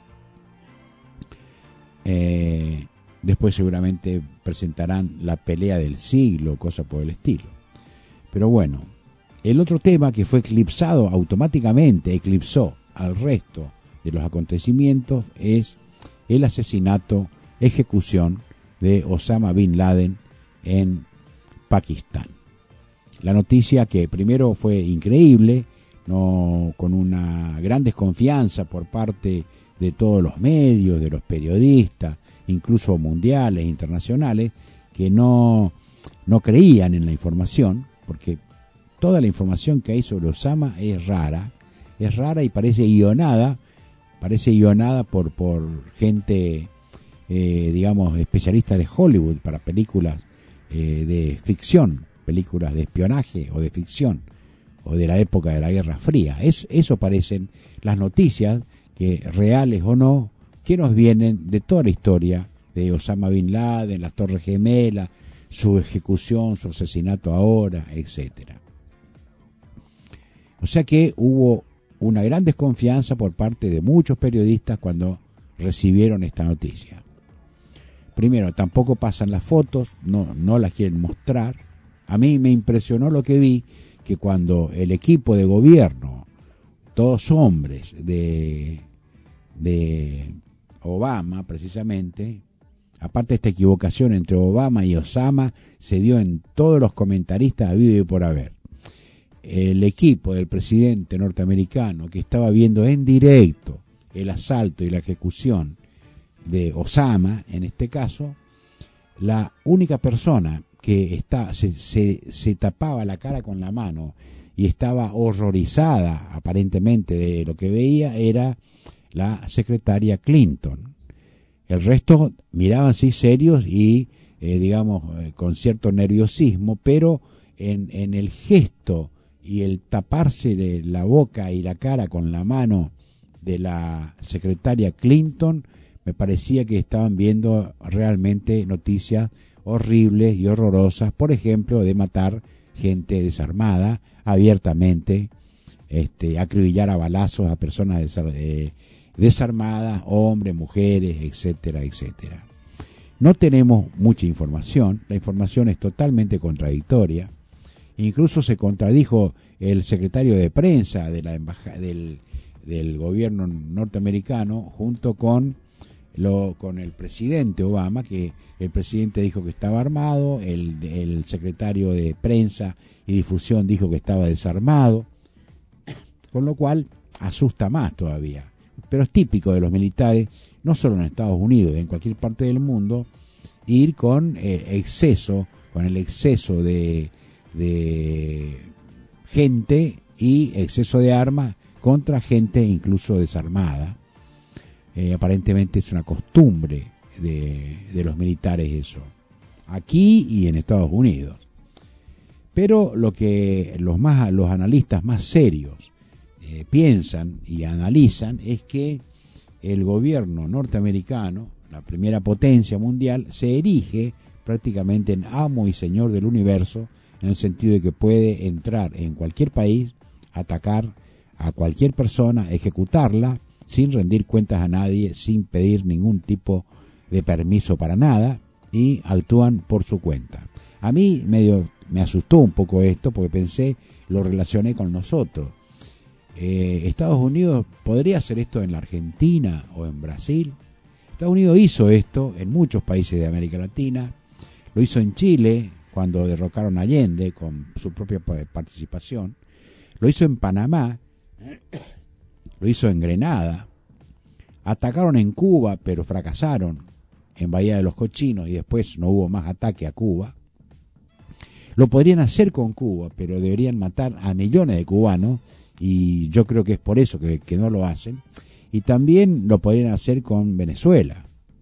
Eh, después seguramente presentarán la pelea del siglo, cosa por el estilo. Pero bueno, el otro tema que fue eclipsado automáticamente, eclipsó al resto de los acontecimientos, es el asesinato, ejecución de Osama Bin Laden en Pakistán. La noticia, que primero fue increíble, no, con una gran desconfianza por parte de todos los medios, de los periodistas, incluso mundiales, internacionales, que no, no creían en la información, porque toda la información que hay sobre Osama es rara, es rara y parece guionada, parece guionada por, por gente, eh, digamos, especialista de Hollywood para películas eh, de ficción, películas de espionaje o de ficción, o de la época de la Guerra Fría. Es, eso parecen las noticias, que reales o no, que nos vienen de toda la historia de Osama Bin Laden, las Torres Gemelas, su ejecución, su asesinato ahora, etcétera. O sea que hubo una gran desconfianza por parte de muchos periodistas cuando recibieron esta noticia. Primero, tampoco pasan las fotos, no, no las quieren mostrar. A mí me impresionó lo que vi, que cuando el equipo de gobierno dos hombres de, de Obama, precisamente, aparte de esta equivocación entre Obama y Osama, se dio en todos los comentaristas habido y por haber. El equipo del presidente norteamericano que estaba viendo en directo el asalto y la ejecución de Osama, en este caso, la única persona que está, se, se, se tapaba la cara con la mano y estaba horrorizada aparentemente de lo que veía era la secretaria Clinton. El resto miraban así serios y eh, digamos eh, con cierto nerviosismo, pero en, en el gesto y el taparse de la boca y la cara con la mano de la secretaria Clinton, me parecía que estaban viendo realmente noticias horribles y horrorosas, por ejemplo, de matar gente desarmada abiertamente, este, acribillar a balazos a personas desar- eh, desarmadas, hombres, mujeres, etcétera, etcétera. No tenemos mucha información, la información es totalmente contradictoria. Incluso se contradijo el secretario de prensa de la embaja- del, del gobierno norteamericano junto con lo con el presidente Obama, que el presidente dijo que estaba armado, el, el secretario de prensa y difusión dijo que estaba desarmado, con lo cual asusta más todavía. Pero es típico de los militares, no solo en Estados Unidos, en cualquier parte del mundo, ir con eh, exceso, con el exceso de, de gente y exceso de armas contra gente incluso desarmada. Eh, aparentemente es una costumbre de, de los militares eso, aquí y en Estados Unidos. Pero lo que los más los analistas más serios eh, piensan y analizan es que el gobierno norteamericano, la primera potencia mundial, se erige prácticamente en amo y señor del universo, en el sentido de que puede entrar en cualquier país, atacar a cualquier persona, ejecutarla sin rendir cuentas a nadie, sin pedir ningún tipo de permiso para nada, y actúan por su cuenta. A mí medio me asustó un poco esto, porque pensé, lo relacioné con nosotros. Eh, Estados Unidos podría hacer esto en la Argentina o en Brasil. Estados Unidos hizo esto en muchos países de América Latina, lo hizo en Chile cuando derrocaron a Allende con su propia participación, lo hizo en Panamá, lo hizo en Grenada, atacaron en Cuba pero fracasaron en Bahía de los Cochinos y después no hubo más ataque a Cuba. Lo podrían hacer con Cuba, pero deberían matar a millones de cubanos y yo creo que es por eso que, que no lo hacen. Y también lo podrían hacer con Venezuela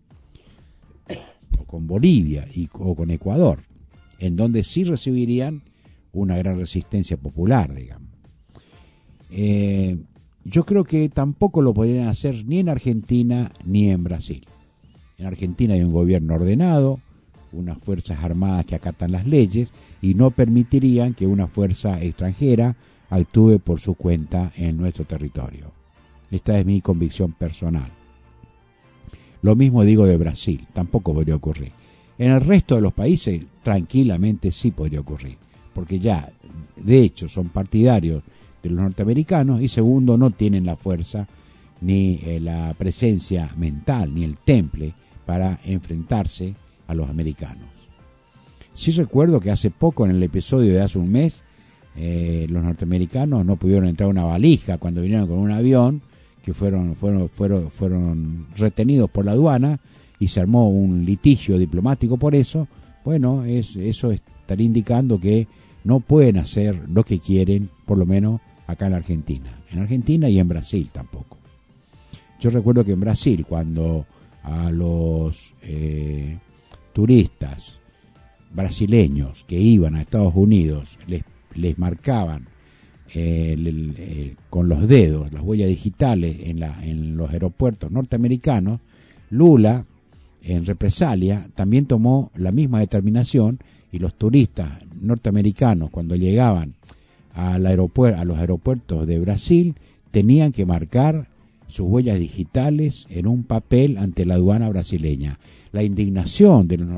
o con Bolivia y, o con Ecuador, en donde sí recibirían una gran resistencia popular, digamos. Eh, yo creo que tampoco lo podrían hacer ni en Argentina ni en Brasil. En Argentina hay un gobierno ordenado, unas fuerzas armadas que acatan las leyes y no permitirían que una fuerza extranjera actúe por su cuenta en nuestro territorio. Esta es mi convicción personal. Lo mismo digo de Brasil, tampoco podría ocurrir. En el resto de los países tranquilamente sí podría ocurrir, porque ya de hecho son partidarios de los norteamericanos y segundo no tienen la fuerza ni eh, la presencia mental ni el temple para enfrentarse a los americanos. Sí recuerdo que hace poco, en el episodio de hace un mes, eh, los norteamericanos no pudieron entrar a una valija cuando vinieron con un avión, que fueron, fueron, fueron, fueron retenidos por la aduana y se armó un litigio diplomático por eso. Bueno, es, eso estaría indicando que no pueden hacer lo que quieren, por lo menos acá en la Argentina. En Argentina y en Brasil tampoco. Yo recuerdo que en Brasil, cuando a los eh, turistas brasileños que iban a Estados Unidos les, les marcaban eh, el, el, el, con los dedos las huellas digitales en, la, en los aeropuertos norteamericanos, Lula, en represalia, también tomó la misma determinación y los turistas norteamericanos, cuando llegaban al aeropuerto, a los aeropuertos de Brasil, tenían que marcar sus huellas digitales en un papel ante la aduana brasileña. La indignación de los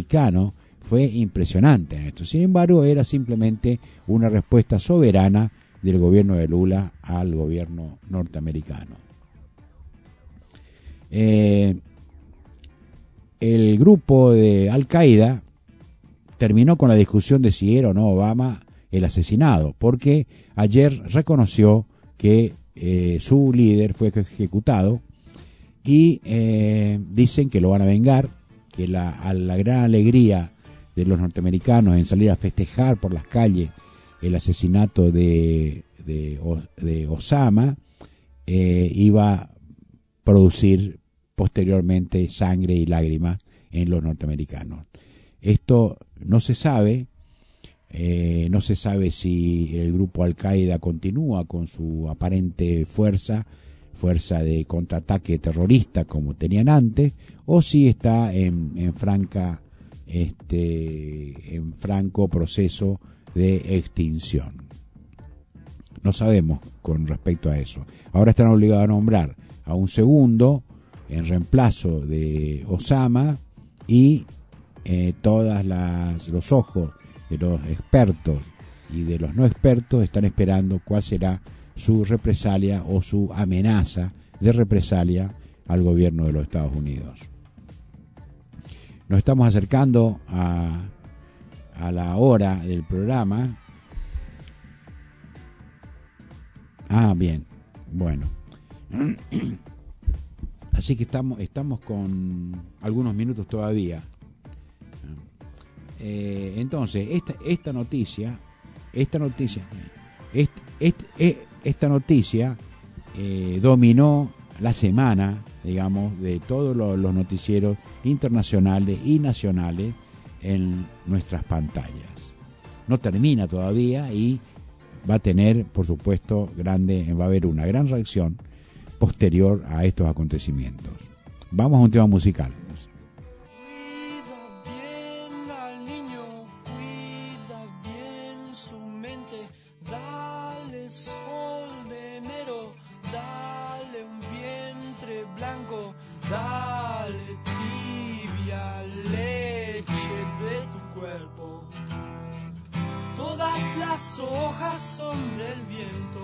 norteamericanos fue impresionante en esto. Sin embargo, era simplemente una respuesta soberana del gobierno de Lula al gobierno norteamericano. Eh, el grupo de Al-Qaeda terminó con la discusión de si era o no Obama el asesinado, porque ayer reconoció que eh, su líder fue ejecutado y eh, dicen que lo van a vengar, que la, a la gran alegría de los norteamericanos en salir a festejar por las calles el asesinato de, de, de Osama, eh, iba a producir posteriormente sangre y lágrimas en los norteamericanos. Esto no se sabe, eh, no se sabe si el grupo Al-Qaeda continúa con su aparente fuerza, fuerza de contraataque terrorista como tenían antes, o si está en, en franca, este, en franco proceso de extinción. No sabemos con respecto a eso. Ahora están obligados a nombrar a un segundo en reemplazo de Osama y eh, todas las los ojos de los expertos y de los no expertos están esperando cuál será su represalia o su amenaza de represalia al gobierno de los Estados Unidos. Nos estamos acercando a, a la hora del programa. Ah, bien, bueno. Así que estamos, estamos con algunos minutos todavía. Eh, entonces, esta, esta noticia, esta noticia, esta, esta, esta noticia eh, dominó la semana, digamos, de todos los, los noticieros internacionales y nacionales en nuestras pantallas. No termina todavía y va a tener, por supuesto, grande, va a haber una gran reacción posterior a estos acontecimientos. Vamos a un tema musical. Cuida bien al niño, cuida bien su mente, dale sol de enero, dale un vientre blanco, dale tibia leche de tu cuerpo. Todas las hojas son del viento,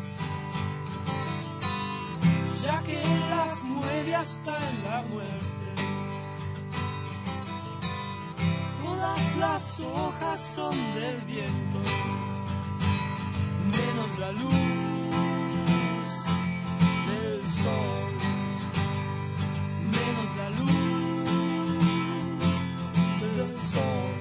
ya que las mueve hasta en la muerte. Todas las hojas son del viento, menos la luz del sol, menos la luz del sol.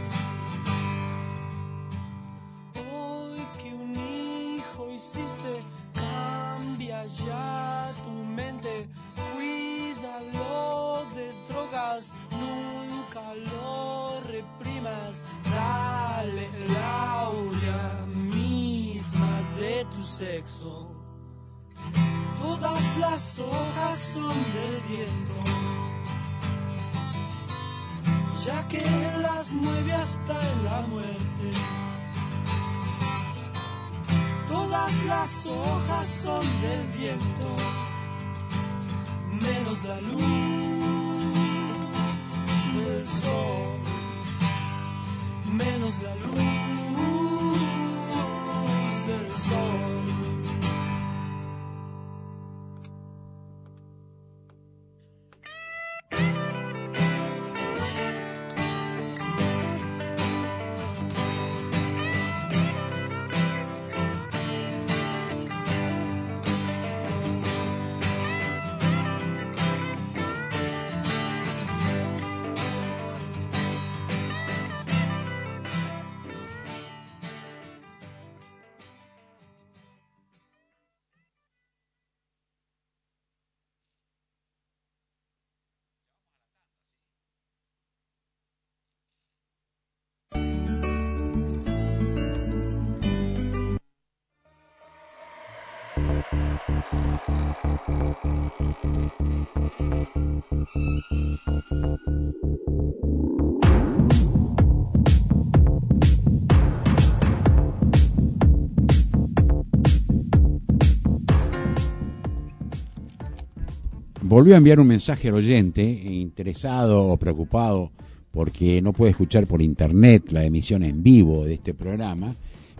Hoy que un hijo hiciste, cambia ya tu mente, cuídalo de drogas, nunca lo reprimas, dale el aurea misma de tu sexo. Todas las hojas son del viento, ya que las mueve hasta en la muerte. Todas las hojas son del viento, menos la luz del sol, menos la luz del sol. Volvió a enviar un mensaje al oyente interesado o preocupado porque no puede escuchar por internet la emisión en vivo de este programa,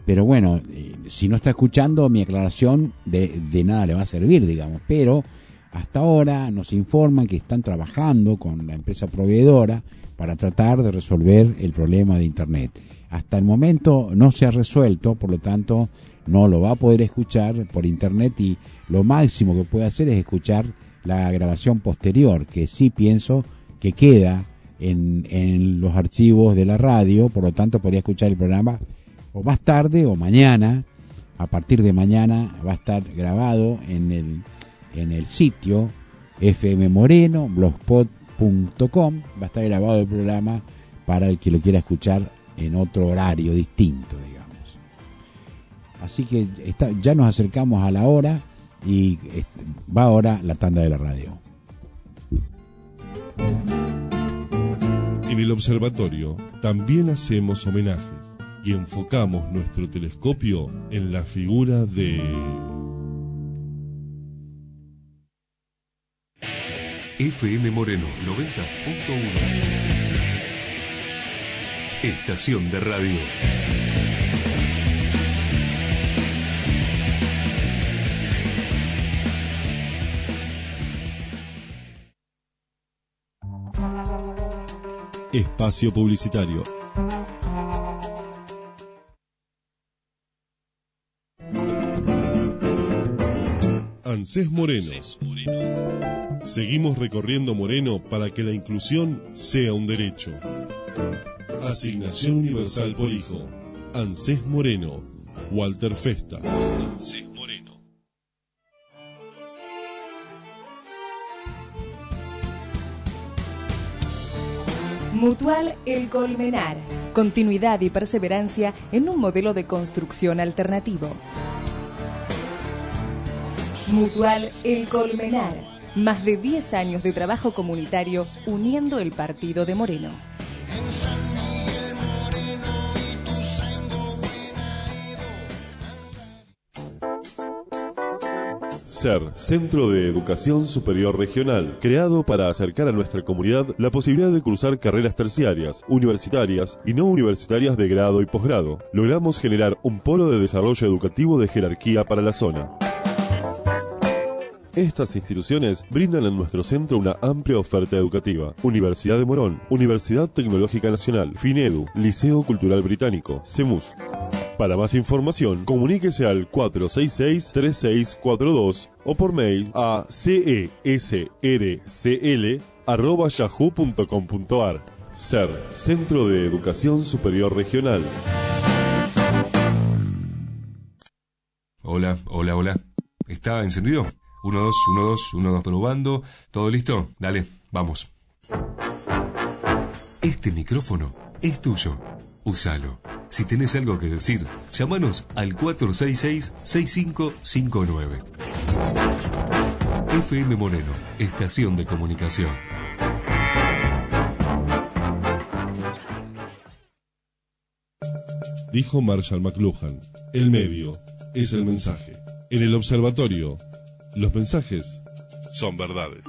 pero bueno, eh, si no está escuchando, mi aclaración de, de nada le va a servir, digamos. Pero hasta ahora nos informan que están trabajando con la empresa proveedora para tratar de resolver el problema de Internet. Hasta el momento no se ha resuelto, por lo tanto no lo va a poder escuchar por Internet, y lo máximo que puede hacer es escuchar la grabación posterior, que sí pienso que queda en, en los archivos de la radio, por lo tanto podría escuchar el programa o más tarde o mañana. A partir de mañana va a estar grabado en el, en el sitio F M Moreno, blogspot punto com, va a estar grabado el programa para el que lo quiera escuchar en otro horario distinto, digamos. Así que está, ya nos acercamos a la hora y este, va ahora la tanda de la radio. En el observatorio también hacemos homenajes y enfocamos nuestro telescopio en la figura de F M Moreno noventa punto uno. Estación de radio. Espacio publicitario. ANSES Moreno. Seguimos recorriendo Moreno para que la inclusión sea un derecho. Asignación universal por hijo. ANSES Moreno. Walter Festa. ANSES Moreno. Mutual El Colmenar. Continuidad y perseverancia en un modelo de construcción alternativo. Mutual El Colmenar. Más de diez años de trabajo comunitario uniendo el partido de Moreno. SER, Centro de Educación Superior Regional, creado para acercar a nuestra comunidad la posibilidad de cursar carreras terciarias, universitarias y no universitarias de grado y posgrado. Logramos generar un polo de desarrollo educativo de jerarquía para la zona. Estas instituciones brindan en nuestro centro una amplia oferta educativa. Universidad de Morón, Universidad Tecnológica Nacional, FINEDU, Liceo Cultural Británico, CEMUS. Para más información, comuníquese al cuatro seis seis, tres seis cuatro dos o por mail a cesrcl arroba yahoo punto com punto ar. SER, Centro de Educación Superior Regional. Hola, hola, hola. ¿Está encendido? uno, dos, uno, dos, uno, dos, probando. ¿Todo listo? Dale, vamos. Este micrófono es tuyo. Úsalo. Si tenés algo que decir, llámanos al cuatro seis seis, seis cinco cinco nueve. F M Moreno, estación de comunicación. Dijo Marshall McLuhan, el medio es el mensaje. En el observatorio, los mensajes son verdades.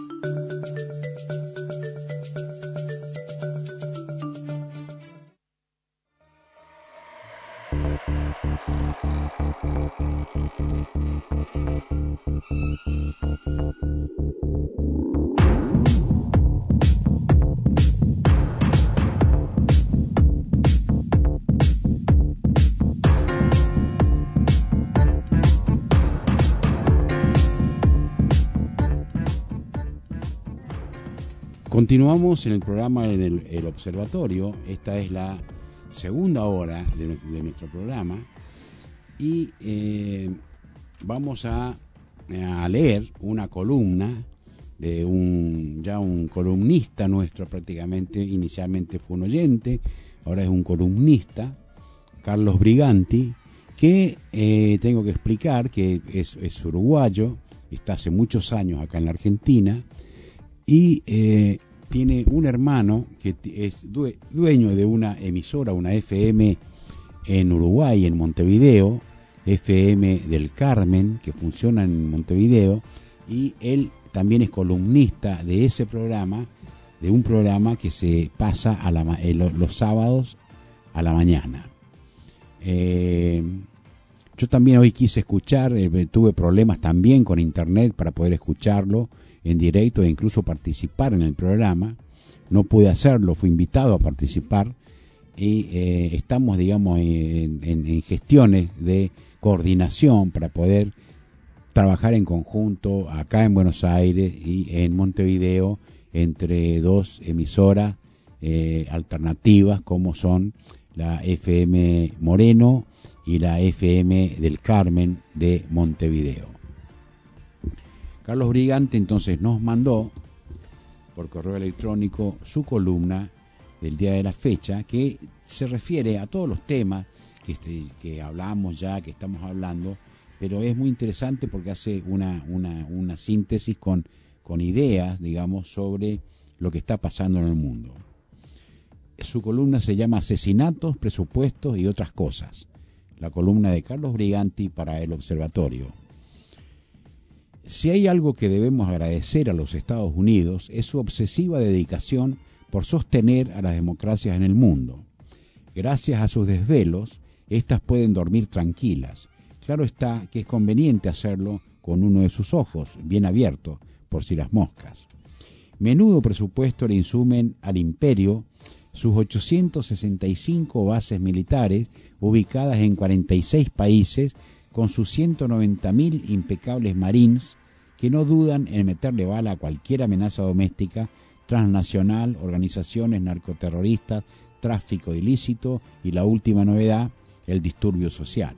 Continuamos en el programa en el, el observatorio. Esta es la segunda hora de, de nuestro programa y eh, vamos a, a leer una columna de un ya un columnista nuestro, prácticamente inicialmente fue un oyente, ahora es un columnista, Carlos Briganti, que eh, tengo que explicar que es, es uruguayo, está hace muchos años acá en la Argentina y eh, tiene un hermano que es dueño de una emisora, una F M en Uruguay, en Montevideo, F M del Carmen, que funciona en Montevideo, y él también es columnista de ese programa, de un programa que se pasa a la, eh, los sábados a la mañana. Eh, yo también hoy quise escuchar, eh, tuve problemas también con internet para poder escucharlo en directo e incluso participar en el programa. No pude hacerlo, fui invitado a participar y eh, estamos, digamos, en, en, en gestiones de coordinación para poder trabajar en conjunto acá en Buenos Aires y en Montevideo entre dos emisoras eh, alternativas como son la F M Moreno y la F M del Carmen de Montevideo. Carlos Brigante entonces nos mandó por correo electrónico su columna del día de la fecha, que se refiere a todos los temas que, este, que hablamos ya, que estamos hablando, pero es muy interesante porque hace una, una, una síntesis con, con ideas, digamos, sobre lo que está pasando en el mundo. Su columna se llama Asesinatos, Presupuestos y otras cosas. La columna de Carlos Briganti para el Observatorio. Si hay algo que debemos agradecer a los Estados Unidos es su obsesiva dedicación por sostener a las democracias en el mundo. Gracias a sus desvelos, éstas pueden dormir tranquilas. Claro está que es conveniente hacerlo con uno de sus ojos bien abierto, por si las moscas. Menudo presupuesto le insumen al imperio sus ochocientas sesenta y cinco bases militares ubicadas en cuarenta y seis países con sus ciento noventa mil impecables marines que no dudan en meterle bala a cualquier amenaza doméstica, transnacional, organizaciones narcoterroristas, tráfico ilícito y la última novedad, el disturbio social.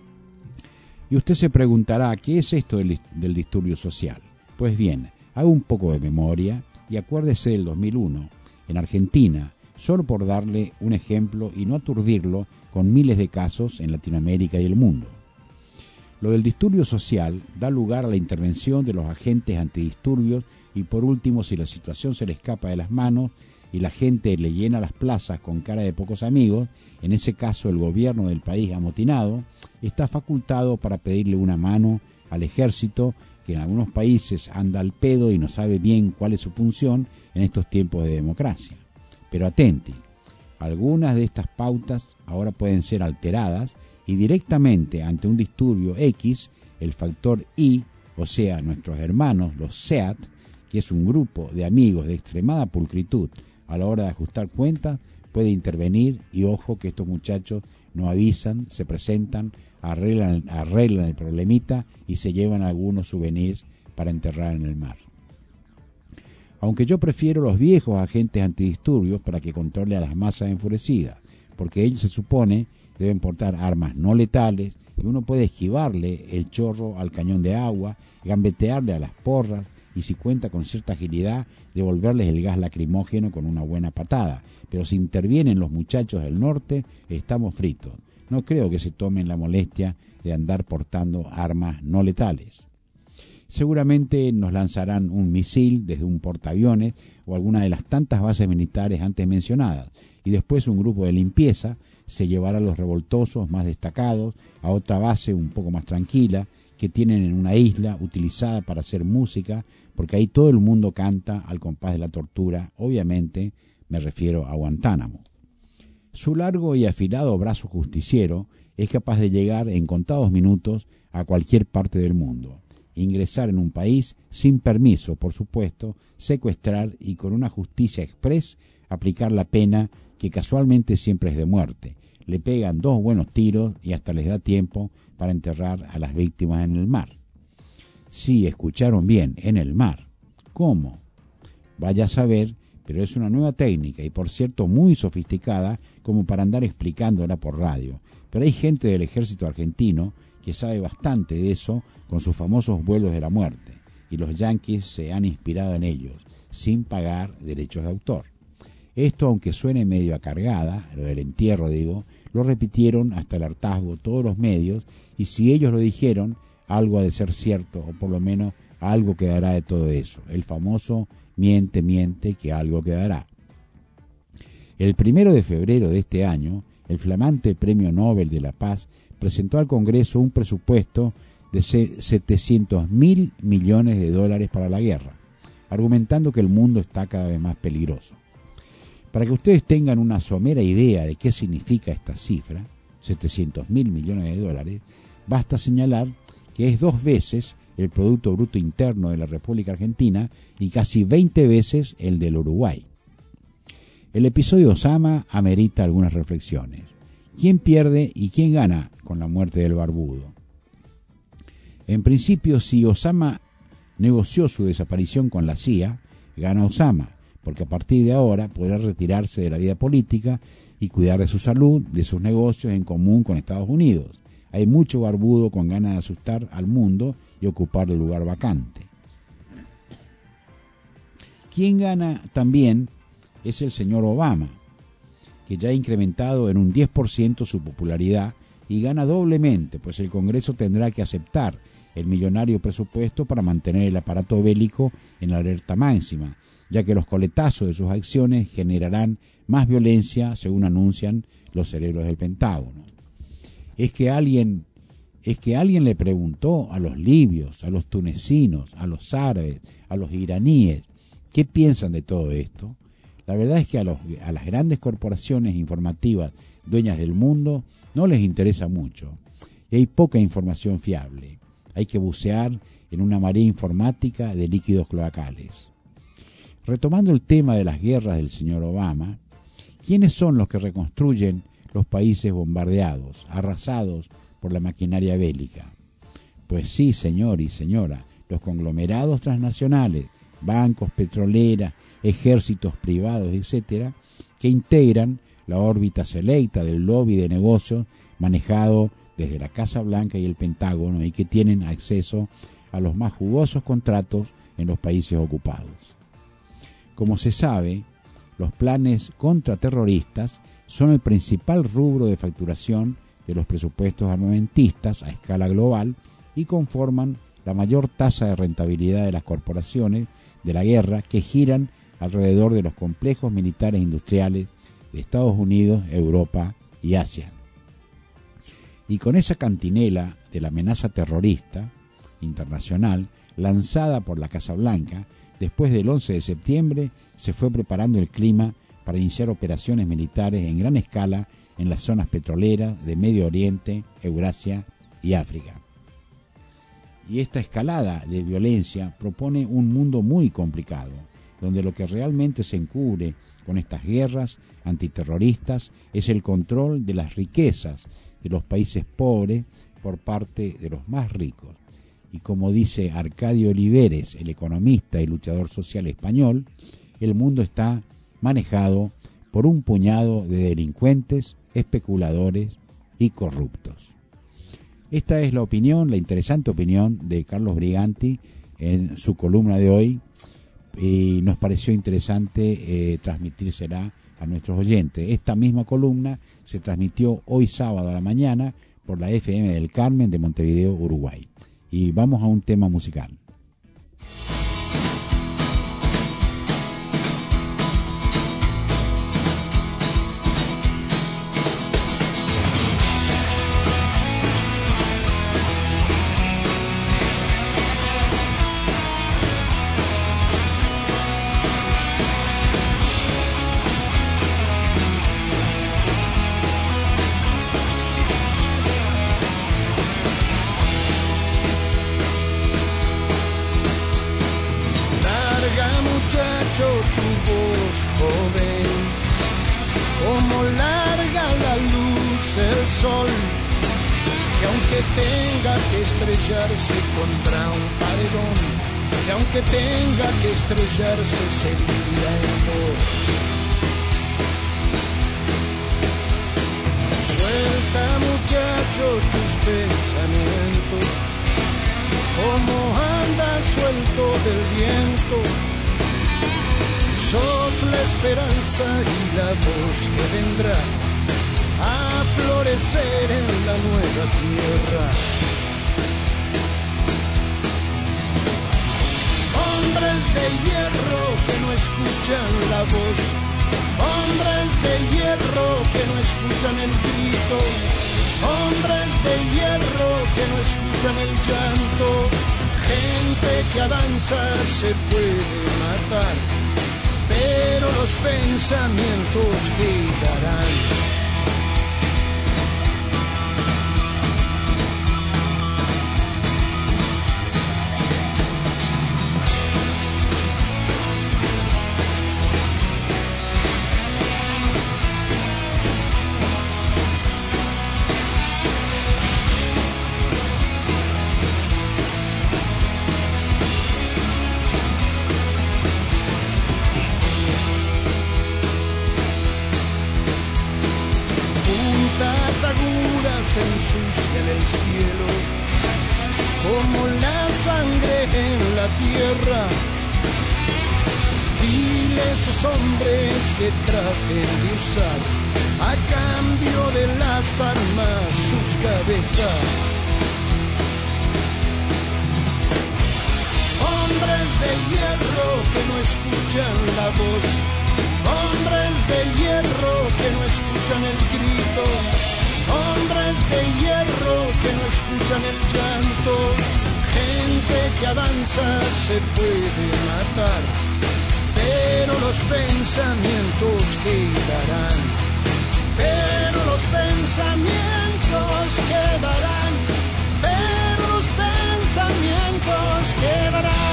Y usted se preguntará, ¿qué es esto del, del disturbio social? Pues bien, haga un poco de memoria y acuérdese del dos mil uno, en Argentina, solo por darle un ejemplo y no aturdirlo con miles de casos en Latinoamérica y el mundo. Lo del disturbio social da lugar a la intervención de los agentes antidisturbios y por último, si la situación se le escapa de las manos y la gente le llena las plazas con cara de pocos amigos, en ese caso el gobierno del país amotinado está facultado para pedirle una mano al ejército, que en algunos países anda al pedo y no sabe bien cuál es su función en estos tiempos de democracia. Pero atenti, algunas de estas pautas ahora pueden ser alteradas y directamente ante un disturbio X, el factor Y, o sea, nuestros hermanos, los SEAT, que es un grupo de amigos de extremada pulcritud a la hora de ajustar cuentas, puede intervenir y ojo que estos muchachos no avisan, se presentan, arreglan, arreglan el problemita y se llevan algunos souvenirs para enterrar en el mar. Aunque yo prefiero los viejos agentes antidisturbios para que controle a las masas enfurecidas, porque ellos se supone deben portar armas no letales y uno puede esquivarle el chorro al cañón de agua, gambetearle a las porras y si cuenta con cierta agilidad, devolverles el gas lacrimógeno con una buena patada. Pero si intervienen los muchachos del norte, estamos fritos. No creo que se tomen la molestia de andar portando armas no letales. Seguramente nos lanzarán un misil desde un portaaviones o alguna de las tantas bases militares antes mencionadas, y después un grupo de limpieza se llevará a los revoltosos más destacados a otra base un poco más tranquila que tienen en una isla utilizada para hacer música, porque ahí todo el mundo canta al compás de la tortura, obviamente me refiero a Guantánamo. Su largo y afilado brazo justiciero es capaz de llegar en contados minutos a cualquier parte del mundo, ingresar en un país sin permiso, por supuesto, secuestrar y con una justicia express aplicar la pena que casualmente siempre es de muerte. Le pegan dos buenos tiros y hasta les da tiempo para enterrar a las víctimas en el mar. Sí, escucharon bien, en el mar. ¿Cómo? Vaya a saber, pero es una nueva técnica y por cierto muy sofisticada como para andar explicándola por radio. Pero hay gente del ejército argentino que sabe bastante de eso con sus famosos vuelos de la muerte y los yanquis se han inspirado en ellos, sin pagar derechos de autor. Esto, aunque suene medio a cargada, lo del entierro digo, lo repitieron hasta el hartazgo todos los medios y si ellos lo dijeron, algo ha de ser cierto o por lo menos algo quedará de todo eso, el famoso miente, miente, que algo quedará. El primero de febrero de este año, el flamante Premio Nobel de la Paz presentó al Congreso un presupuesto de setecientos mil millones de dólares para la guerra, argumentando que el mundo está cada vez más peligroso. Para que ustedes tengan una somera idea de qué significa esta cifra, setecientos mil millones de dólares, basta señalar que es dos veces el Producto Bruto Interno de la República Argentina y casi veinte veces el del Uruguay. El episodio Osama amerita algunas reflexiones. ¿Quién pierde y quién gana con la muerte del barbudo? En principio, si Osama negoció su desaparición con la C I A, gana Osama, porque a partir de ahora podrá retirarse de la vida política y cuidar de su salud, de sus negocios en común con Estados Unidos. Hay mucho barbudo con ganas de asustar al mundo y ocupar el lugar vacante. Quien gana también es el señor Obama, que ya ha incrementado en un diez por ciento su popularidad y gana doblemente, pues el Congreso tendrá que aceptar el millonario presupuesto para mantener el aparato bélico en alerta máxima, ya que los coletazos de sus acciones generarán más violencia, según anuncian los cerebros del Pentágono. Es que alguien, es que alguien le preguntó a los libios, a los tunecinos, a los árabes, a los iraníes, ¿qué piensan de todo esto? La verdad es que a, los, a las grandes corporaciones informativas dueñas del mundo no les interesa mucho y hay poca información fiable. Hay que bucear en una marea informática de líquidos cloacales. Retomando el tema de las guerras del señor Obama, ¿quiénes son los que reconstruyen los países bombardeados, arrasados por la maquinaria bélica? Pues sí, señor y señora, los conglomerados transnacionales, bancos, petroleras, ejércitos privados, etcétera, que integran la órbita selecta del lobby de negocios manejado desde la Casa Blanca y el Pentágono y que tienen acceso a los más jugosos contratos en los países ocupados. Como se sabe, los planes contraterroristas son el principal rubro de facturación de los presupuestos armamentistas a escala global y conforman la mayor tasa de rentabilidad de las corporaciones de la guerra que giran alrededor de los complejos militares industriales de Estados Unidos, Europa y Asia. Y con esa cantinela de la amenaza terrorista internacional lanzada por la Casa Blanca, después del once de septiembre se fue preparando el clima para iniciar operaciones militares en gran escala en las zonas petroleras de Medio Oriente, Eurasia y África. Y esta escalada de violencia propone un mundo muy complicado, donde lo que realmente se encubre con estas guerras antiterroristas es el control de las riquezas de los países pobres por parte de los más ricos. Y como dice Arcadio Oliveres, el economista y luchador social español, el mundo está manejado por un puñado de delincuentes, especuladores y corruptos. Esta es la opinión, la interesante opinión de Carlos Briganti en su columna de hoy, y nos pareció interesante eh, transmitírsela a nuestros oyentes. Esta misma columna se transmitió hoy sábado a la mañana por la F M del Carmen de Montevideo, Uruguay. Y vamos a un tema musical. Contra un paredón, que aunque tenga que estrellarse seguirá en voz. Suelta, muchacho, tus pensamientos, como anda suelto del viento. Sos la esperanza y la voz que vendrá a florecer en la nueva tierra. Hombres de hierro que no escuchan la voz, hombres de hierro que no escuchan el grito, hombres de hierro que no escuchan el llanto, gente que avanza se puede matar, pero los pensamientos quedarán. puntas agudas ensucian el cielo, como la sangre en la tierra. Dile a esos hombres que traten de usar a cambio de las armas sus cabezas. Hombres de hierro que no escuchan la voz, hombres de hierro que no escuchan el grito, hombres de hierro que no escuchan el llanto. Gente que avanza se puede matar, pero los pensamientos quedarán, pero los pensamientos quedarán, pero los pensamientos quedarán.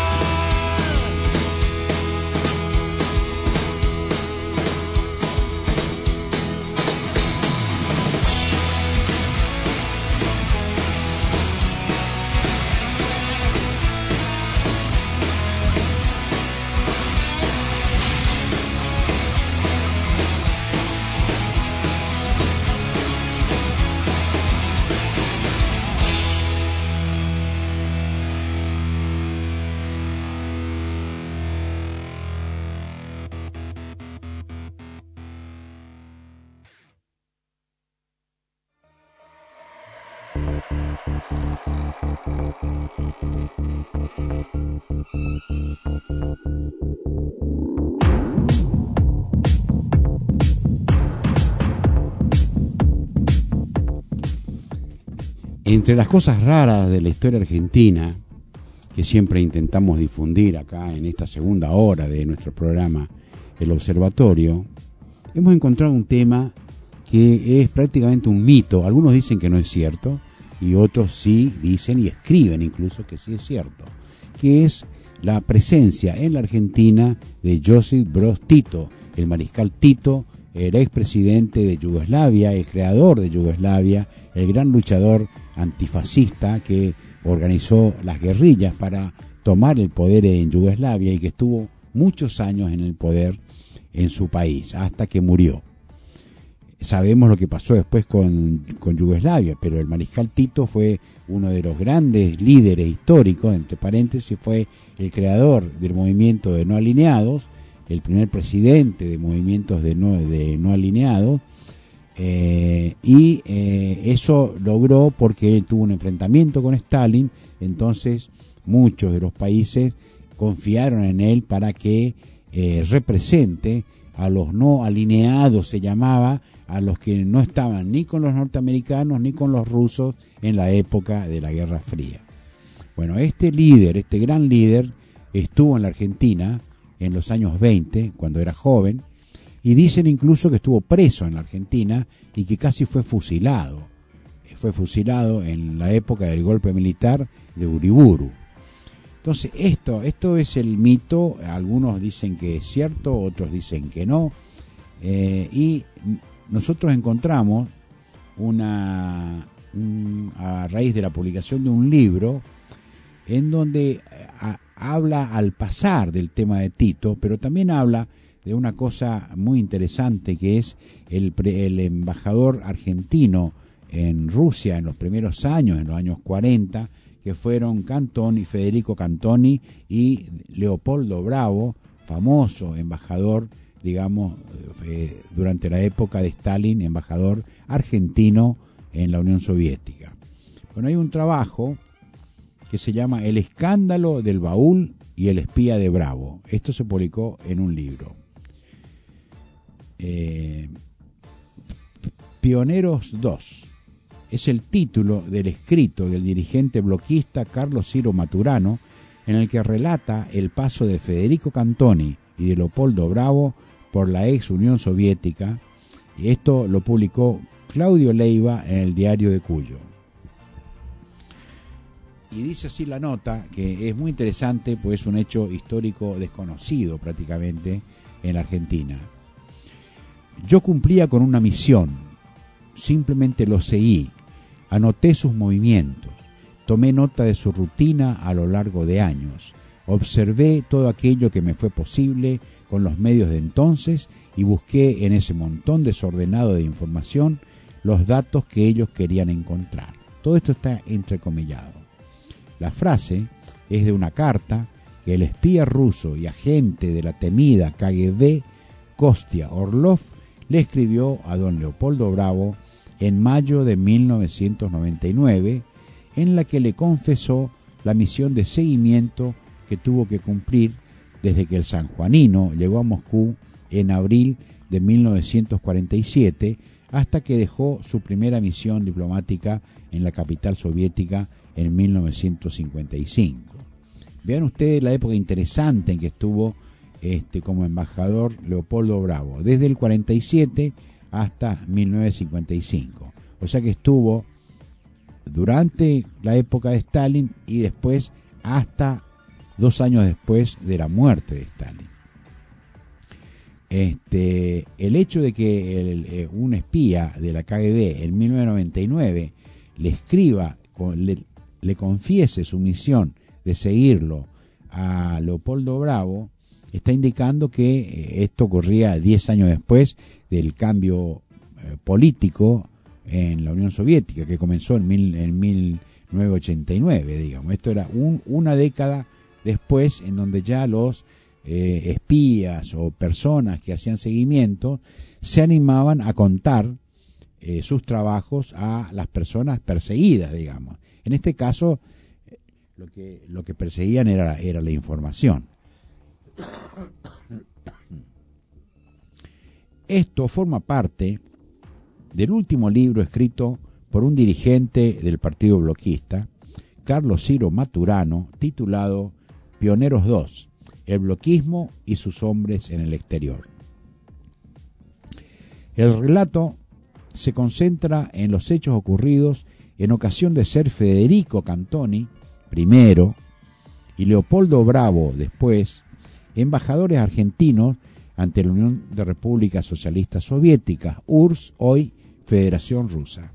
Entre las cosas raras de la historia argentina, que siempre intentamos difundir acá en esta segunda hora de nuestro programa El Observatorio, hemos encontrado un tema que es prácticamente un mito. Algunos dicen que no es cierto y otros sí dicen y escriben incluso que sí es cierto, que es la presencia en la Argentina de Josip Broz Tito, el mariscal Tito, el expresidente de Yugoslavia, el creador de Yugoslavia, el gran luchador antifascista que organizó las guerrillas para tomar el poder en Yugoslavia y que estuvo muchos años en el poder en su país, hasta que murió. Sabemos lo que pasó después con, con Yugoslavia, pero el mariscal Tito fue uno de los grandes líderes históricos, entre paréntesis, fue el creador del movimiento de no alineados, el primer presidente de movimientos de no, de no alineados, eh, y eh, eso logró porque él tuvo un enfrentamiento con Stalin. Entonces muchos de los países confiaron en él para que eh, represente a los no alineados, se llamaba, a los que no estaban ni con los norteamericanos ni con los rusos en la época de la Guerra Fría. Bueno, este líder, este gran líder, estuvo en la Argentina en los años veinte, cuando era joven, y dicen incluso que estuvo preso en la Argentina y que casi fue fusilado. Fue fusilado en la época del golpe militar de Uriburu. Entonces, esto, esto es el mito. Algunos dicen que es cierto, otros dicen que no. Eh, y nosotros encontramos una, un, a raíz de la publicación de un libro en donde a, habla al pasar del tema de Tito, pero también habla de una cosa muy interesante que es el, el embajador argentino en Rusia en los primeros años, en los años cuarenta, que fueron Cantoni, Federico Cantoni y Leopoldo Bravo, famoso embajador, digamos, eh, durante la época de Stalin, embajador argentino en la Unión Soviética. Bueno, hay un trabajo que se llama El escándalo del baúl y el espía de Bravo. Esto se publicó en un libro. Eh, Pioneros dos es el título del escrito del dirigente bloquista Carlos Ciro Maturano, en el que relata el paso de Federico Cantoni y de Leopoldo Bravo por la ex Unión Soviética, y esto lo publicó Claudio Leiva en el Diario de Cuyo. Y dice así la nota, que es muy interesante, pues es un hecho histórico desconocido prácticamente en la Argentina. Yo cumplía con una misión, simplemente lo seguí, anoté sus movimientos, tomé nota de su rutina a lo largo de años, observé todo aquello que me fue posible con los medios de entonces y busqué en ese montón desordenado de información los datos que ellos querían encontrar. Todo esto está entrecomillado. La frase es de una carta que el espía ruso y agente de la temida K G B, Kostya Orlov, le escribió a don Leopoldo Bravo en mayo de mil novecientos noventa y nueve, en la que le confesó la misión de seguimiento que tuvo que cumplir desde que el sanjuanino llegó a Moscú en abril de mil novecientos cuarenta y siete hasta que dejó su primera misión diplomática en la capital soviética en mil novecientos cincuenta y cinco. Vean ustedes la época interesante en que estuvo este, como embajador Leopoldo Bravo, desde el cuarenta y siete hasta mil novecientos cincuenta y cinco. O sea que estuvo durante la época de Stalin y después hasta dos años después de la muerte de Stalin. Este, el hecho de que el, eh, un espía de la K G B en mil novecientos noventa y nueve le escriba, le, le confiese su misión de seguirlo a Leopoldo Bravo, está indicando que eh, esto ocurría diez años después del cambio eh, político en la Unión Soviética, que comenzó en, mil, en mil novecientos ochenta y nueve, digamos. Esto era un, una década después, en donde ya los eh, espías o personas que hacían seguimiento se animaban a contar eh, sus trabajos a las personas perseguidas, digamos. En este caso, eh, lo que lo que perseguían era, era la información. Esto forma parte del último libro escrito por un dirigente del partido bloquista, Carlos Ciro Maturano, titulado Pioneros dos, el bloquismo y sus hombres en el exterior. El relato se concentra en los hechos ocurridos en ocasión de ser Federico Cantoni, primero, y Leopoldo Bravo, después, embajadores argentinos ante la Unión de Repúblicas Socialistas Soviéticas, U R S S, hoy Federación Rusa.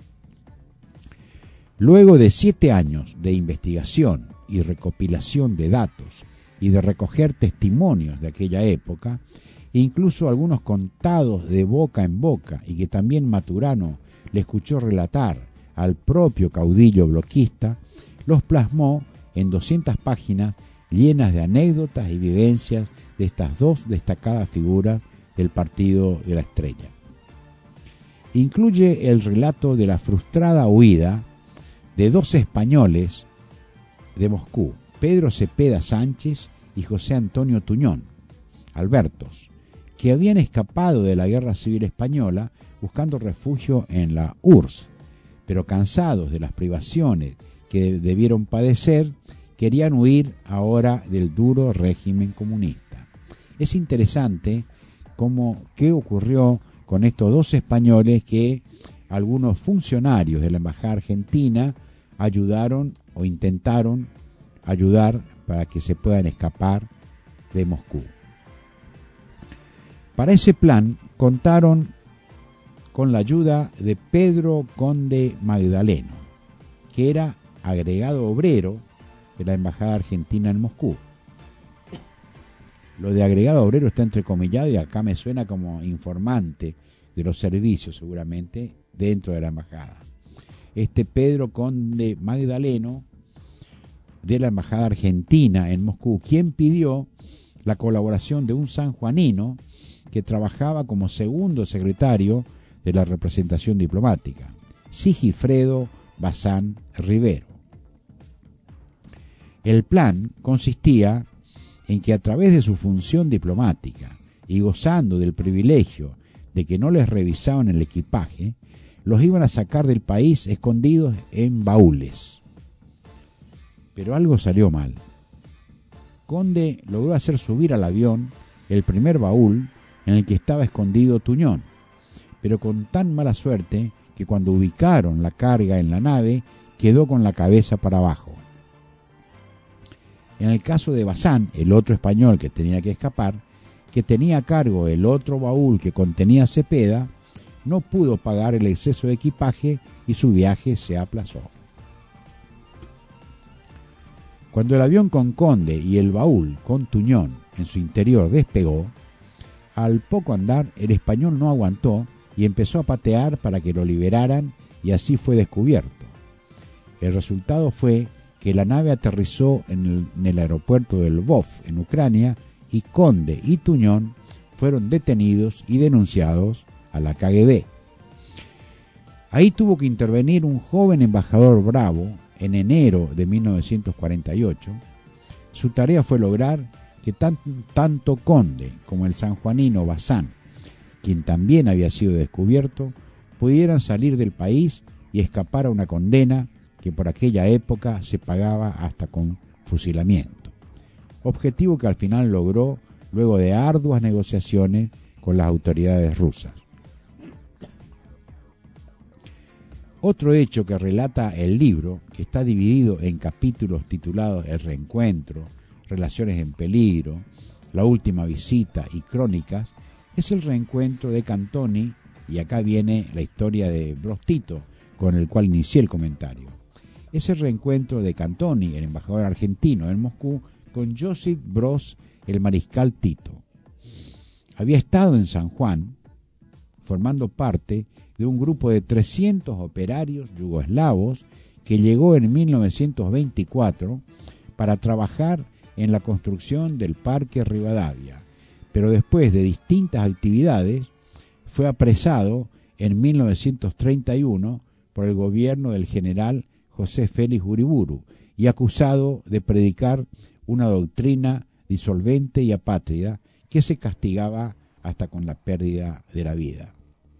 Luego de siete años de investigación y recopilación de datos y de recoger testimonios de aquella época, incluso algunos contados de boca en boca y que también Maturano le escuchó relatar al propio caudillo bloquista, los plasmó en doscientas páginas llenas de anécdotas y vivencias de estas dos destacadas figuras del Partido de la Estrella. Incluye el relato de la frustrada huida de dos españoles de Moscú, Pedro Cepeda Sánchez y José Antonio Tuñón, Albertos, que habían escapado de la Guerra Civil Española buscando refugio en la U R S S, pero cansados de las privaciones que debieron padecer, querían huir ahora del duro régimen comunista. Es interesante cómo qué ocurrió con estos dos españoles que algunos funcionarios de la embajada argentina ayudaron o intentaron ayudar para que se puedan escapar de Moscú. Para ese plan contaron con la ayuda de Pedro Conde Magdaleno, que era agregado obrero de la embajada argentina en Moscú. Lo de agregado obrero está entrecomillado y acá me suena como informante de los servicios, seguramente, dentro de la embajada. Este Pedro Conde Magdaleno, de la embajada argentina en Moscú, quien pidió la colaboración de un sanjuanino que trabajaba como segundo secretario de la representación diplomática, Sigifredo Bazán Rivero. El plan consistía en que a través de su función diplomática y gozando del privilegio de que no les revisaban el equipaje, los iban a sacar del país escondidos en baúles. Pero algo salió mal. Conde logró hacer subir al avión el primer baúl en el que estaba escondido Tuñón, pero con tan mala suerte que cuando ubicaron la carga en la nave quedó con la cabeza para abajo. En el caso de Bazán, el otro español que tenía que escapar, que tenía a cargo el otro baúl que contenía Cepeda, no pudo pagar el exceso de equipaje y su viaje se aplazó. Cuando el avión con Conde y el baúl con Tuñón en su interior despegó, al poco andar el español no aguantó y empezó a patear para que lo liberaran y así fue descubierto. El resultado fue que la nave aterrizó en el, en el aeropuerto de Lvov, en Ucrania, y Conde y Tuñón fueron detenidos y denunciados a la K G B. Ahí tuvo que intervenir un joven embajador bravo en enero de mil novecientos cuarenta y ocho. Su tarea fue lograr que tan, tanto Conde como el sanjuanino Bazán, quien también había sido descubierto, pudieran salir del país y escapar a una condena que por aquella época se pagaba hasta con fusilamiento. Objetivo que al final logró luego de arduas negociaciones con las autoridades rusas. Otro hecho que relata el libro, que está dividido en capítulos titulados El reencuentro, Relaciones en peligro, La última visita y Crónicas, es el reencuentro de Cantoni, y acá viene la historia de Broz Tito, con el cual inicié el comentario. Es el reencuentro de Cantoni, el embajador argentino en Moscú, con Josip Broz, el mariscal Tito. Había estado en San Juan, formando parte de un grupo de trescientos operarios yugoslavos que llegó en mil novecientos veinticuatro para trabajar en la construcción del Parque Rivadavia, pero después de distintas actividades fue apresado en mil novecientos treinta y uno por el gobierno del general José Félix Uriburu y acusado de predicar una doctrina disolvente y apátrida que se castigaba hasta con la pérdida de la vida.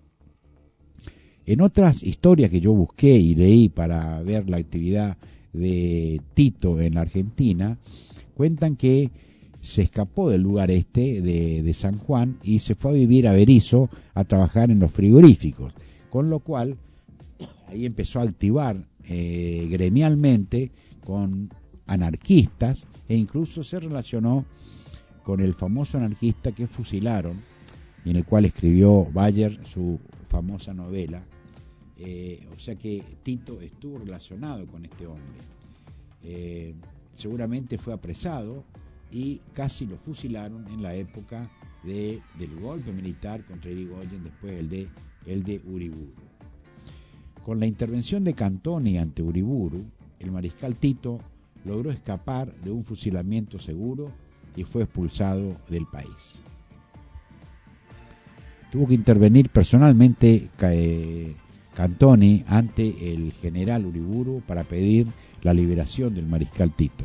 En otras historias que yo busqué y leí para ver la actividad de Tito en la Argentina, cuentan que se escapó del lugar este de, de San Juan y se fue a vivir a Berisso a trabajar en los frigoríficos, con lo cual ahí empezó a activar eh, gremialmente con anarquistas e incluso se relacionó con el famoso anarquista que fusilaron y en el cual escribió Bayer su famosa novela. Eh, o sea que Tito estuvo relacionado con este hombre. Eh, seguramente fue apresado y casi lo fusilaron en la época de, del golpe militar contra Irigoyen, después el de, el de Uriburu. Con la intervención de Cantoni ante Uriburu, el mariscal Tito logró escapar de un fusilamiento seguro y fue expulsado del país. Tuvo que intervenir personalmente eh, Cantoni ante el general Uriburu para pedir la liberación del mariscal Tito.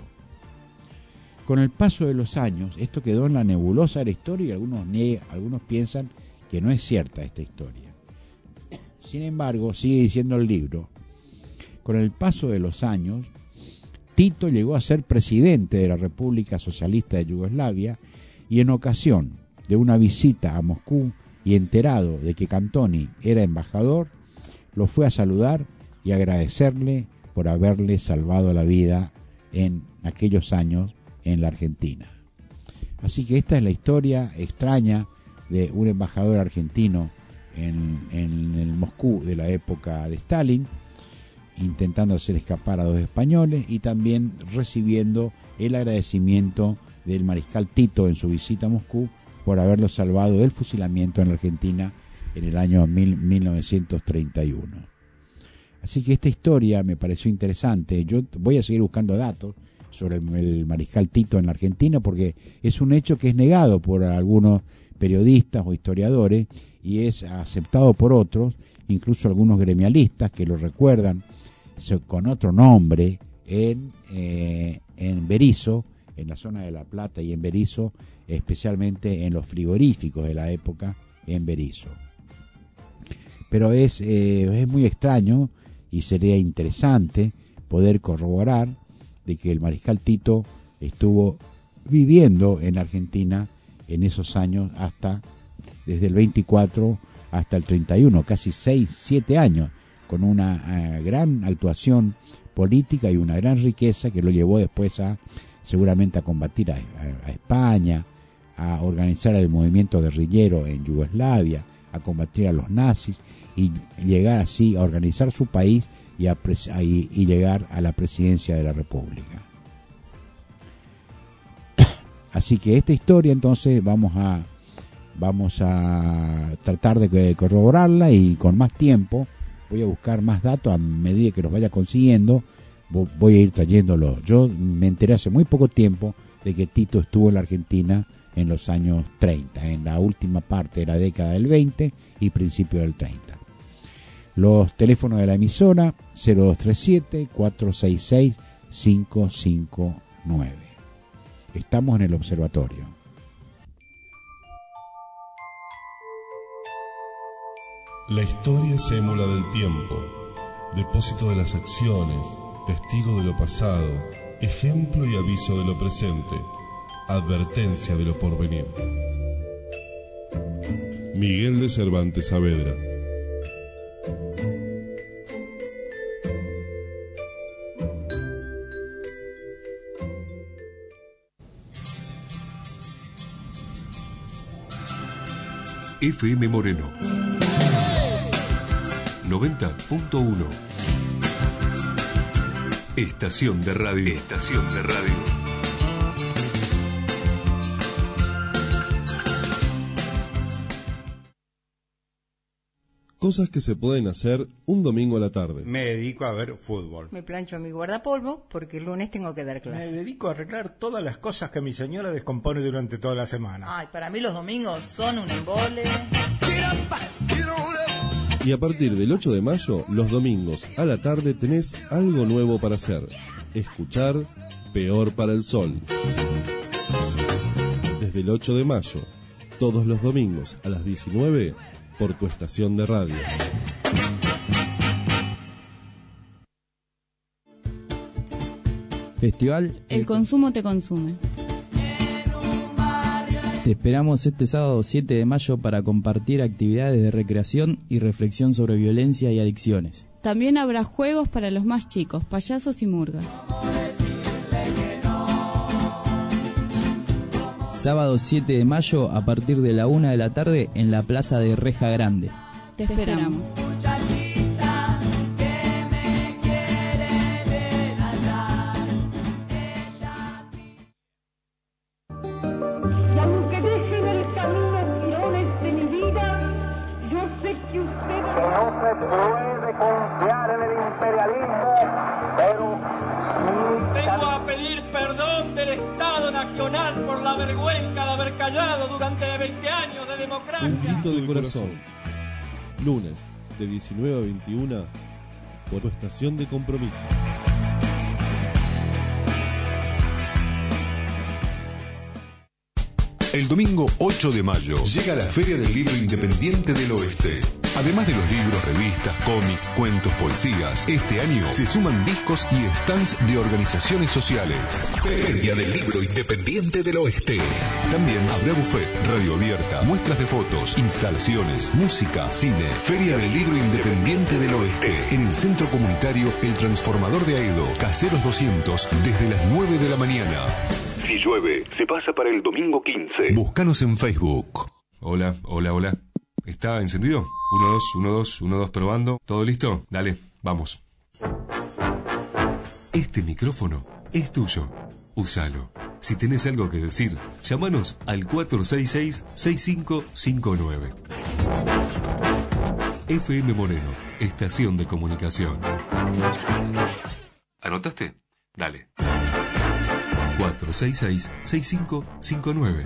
Con el paso de los años, esto quedó en la nebulosa de la historia y algunos, algunos piensan que no es cierta esta historia. Sin embargo, sigue diciendo el libro, con el paso de los años, Tito llegó a ser presidente de la República Socialista de Yugoslavia y en ocasión de una visita a Moscú y enterado de que Cantoni era embajador, lo fue a saludar y agradecerle por haberle salvado la vida en aquellos años en la Argentina. Así que esta es la historia extraña de un embajador argentino en, en el Moscú de la época de Stalin, intentando hacer escapar a dos españoles y también recibiendo el agradecimiento del mariscal Tito en su visita a Moscú por haberlo salvado del fusilamiento en la Argentina en el año mil novecientos treinta y uno. Así que esta historia me pareció interesante. Yo voy a seguir buscando datos sobre el, el mariscal Tito en la Argentina porque es un hecho que es negado por algunos periodistas o historiadores y es aceptado por otros, incluso algunos gremialistas que lo recuerdan con otro nombre en, eh, en Berisso, en la zona de La Plata y en Berisso, especialmente en los frigoríficos de la época en Berisso. Pero es, eh, es muy extraño y sería interesante poder corroborar de que el mariscal Tito estuvo viviendo en Argentina en esos años hasta, desde el veinticuatro hasta el treinta y uno, casi seis, siete años, con una uh, gran actuación política y una gran riqueza que lo llevó después a, seguramente a combatir a, a, a España, a organizar el movimiento guerrillero en Yugoslavia, a combatir a los nazis y llegar así a organizar su país y, a, a, y, y llegar a la presidencia de la República. Así que esta historia entonces vamos a, Vamos a tratar de corroborarla y con más tiempo voy a buscar más datos a medida que los vaya consiguiendo. Voy a ir trayéndolo. Yo me enteré hace muy poco tiempo de que Tito estuvo en la Argentina en los años treinta, en la última parte de la década del veinte y principio del treinta. Los teléfonos de la emisora cero dos tres siete, cuatro seis seis, cinco cinco nueve. Estamos en el observatorio. La historia es émula del tiempo, depósito de las acciones, testigo de lo pasado, ejemplo y aviso de lo presente, advertencia de lo porvenir. Miguel de Cervantes Saavedra. F M Moreno noventa punto uno. Estación de radio. Estación de radio. Cosas que se pueden hacer un domingo a la tarde. Me dedico a ver fútbol. Me plancho mi guardapolvo porque el lunes tengo que dar clase. Me dedico a arreglar todas las cosas que mi señora descompone durante toda la semana. Ay, para mí los domingos son un embole. Y a partir del ocho de mayo, los domingos a la tarde tenés algo nuevo para hacer. Escuchar Peor para el Sol. Desde el ocho de mayo, todos los domingos a las diecinueve, por tu estación de radio. Festival El Consumo Te Consume. Te esperamos este sábado siete de mayo para compartir actividades de recreación y reflexión sobre violencia y adicciones. También habrá juegos para los más chicos, payasos y murgas. Sábado siete de mayo a partir de la una de la tarde en la Plaza de Reja Grande. Te esperamos. Vengo a pedir perdón del Estado Nacional por la vergüenza de haber callado durante veinte años de democracia. Un grito de corazón. Lunes, de diecinueve a veintiuna, por tu estación de compromiso. El domingo ocho de mayo llega la Feria del Libro Independiente del Oeste. Además de los libros, revistas, cómics, cuentos, poesías, este año se suman discos y stands de organizaciones sociales. Feria del Libro Independiente del Oeste. También habrá buffet, radio abierta, muestras de fotos, instalaciones, música, cine. Feria del Libro Independiente del Oeste. En el Centro Comunitario El Transformador de Aedo, Caseros doscientos, desde las nueve de la mañana. Si llueve, se pasa para el domingo quince. Búscanos en Facebook. Hola, hola, hola. ¿Está encendido? uno, dos, uno, dos, uno, dos, probando. ¿Todo listo? Dale, vamos. Este micrófono es tuyo. Úsalo. Si tenés algo que decir, llámanos al cuatro seis seis, seis cinco cinco nueve. F M Moreno, estación de comunicación. ¿Anotaste? Dale. cuatro seis seis, seis cinco cinco nueve.